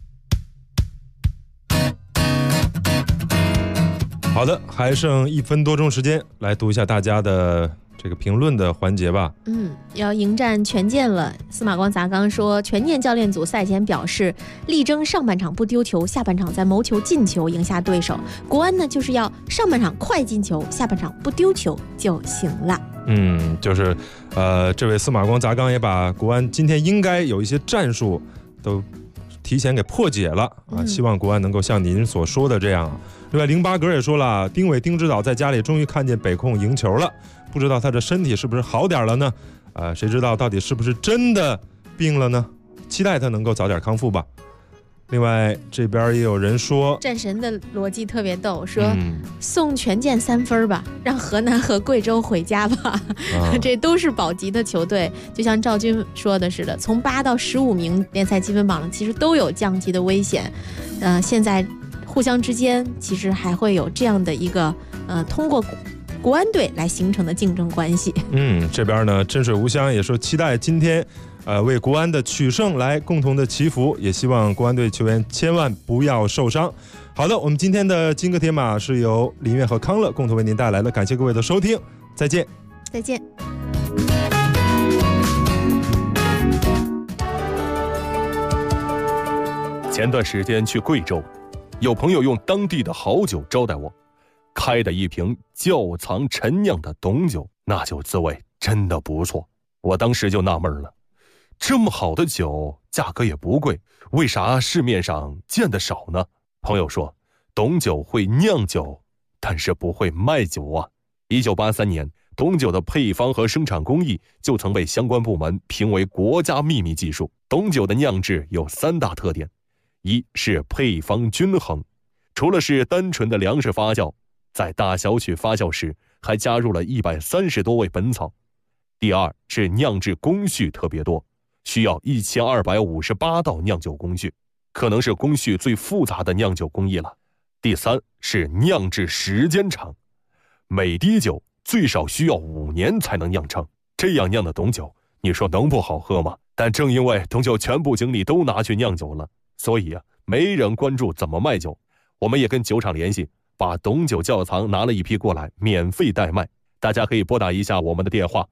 好的，还剩1分多钟时间，来读一下大家的这个评论的环节吧。 要迎战权健了。司马光砸缸说，权健教练组赛前表示，力争上半场不丢球，下半场再谋求进球赢下对手。国安呢，就是要上半场快进球，下半场不丢球就行了。 就是这位司马光砸缸也把国安今天应该有一些战术都提前给破解了希望国安能够像您所说的这样。另外08格也说了，丁伟丁指导在家里终于看见北控赢球了，不知道他的身体是不是好点了呢？谁知道到底是不是真的病了呢？期待他能够早点康复吧。另外这边也有人说， 战神的逻辑特别逗，说送权健3分吧，让河南和贵州回家吧这都是保级的球队，就像赵军说的似的，从8到15名联赛积分榜其实都有降级的危险。现在互相之间其实还会有这样的一个通过国安队来形成的竞争关系。 这边呢真水无香也说期待今天为国安的取胜来共同的祈福，也希望国安队球员千万不要受伤。好的，我们今天的金戈铁马是由林苑和康乐共同为您带来的，感谢各位的收听，再见。 再见。 前段时间去贵州，有朋友用当地的好酒招待我，开的一瓶窖藏陈酿的董酒，那酒滋味真的不错。我当时就纳闷了，这么好的酒价格也不贵，为啥市面上见得少呢？朋友说，董酒会酿酒，但是不会卖酒啊。1983年，董酒的配方和生产工艺就曾被相关部门评为国家秘密技术。董酒的酿制有3大特点，一是配方均衡，除了是单纯的粮食发酵，在大小曲发酵时还加入了130多味本草。第二是酿制工序特别多，需要1258道酿酒工序，可能是工序最复杂的酿酒工艺了。第三是酿制时间长，每滴酒最少需要5年才能酿成，这样酿的董酒，你说能不好喝吗？但正因为董酒全部精力都拿去酿酒了，所以没人关注怎么卖酒。我们也跟酒厂联系，把董酒窖藏拿了一批过来，免费代卖。大家可以拨打一下我们的电话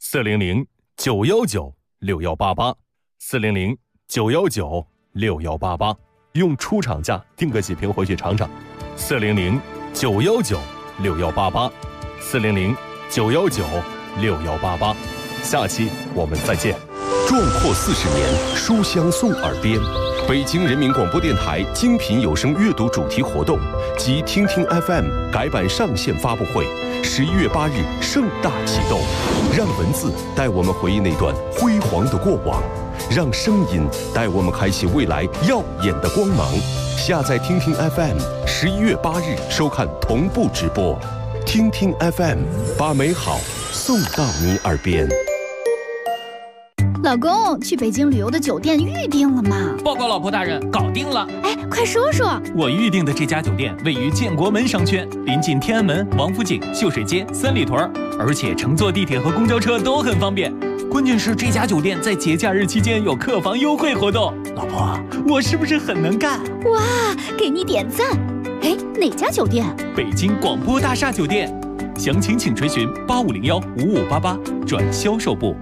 ，400-919-6188，400-919-6188，用出厂价订个几瓶回去尝尝。400-919-6188，400-919-6188。 6188。下期我们再见。 壮阔40年，书香送耳边。北京人民广播电台精品有声阅读主题活动及听听 FM 改版上线发布会，11月8日盛大启动。让文字带我们回忆那段辉煌的过往，让声音带我们开启未来耀眼的光芒。下载听听 FM，11月8日收看同步直播。听听 FM， 把美好送到你耳边。 老公，去北京旅游的酒店预定了吗？ 报告老婆大人，搞定了。 哎，快说说。 我预定的这家酒店位于建国门商圈，临近天安门、王府井、秀水街、三里屯，而且乘坐地铁和公交车都很方便。关键是这家酒店在节假日期间有客房优惠活动。老婆，我是不是很能干？ 哇，给你点赞。哎，哪家酒店？ 北京广播大厦酒店。详情请垂询8501-5588转销售部。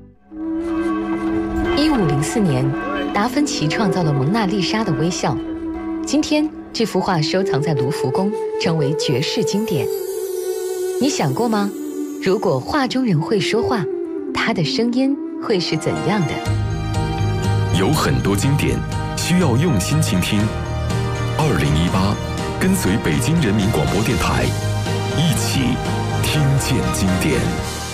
1504年，达芬奇创造了蒙娜丽莎的微笑。今天，这幅画收藏在卢浮宫，成为绝世经典。你想过吗？如果画中人会说话，他的声音会是怎样的？ 有很多经典需要用心倾听。2018，跟随北京人民广播电台，一起听见经典。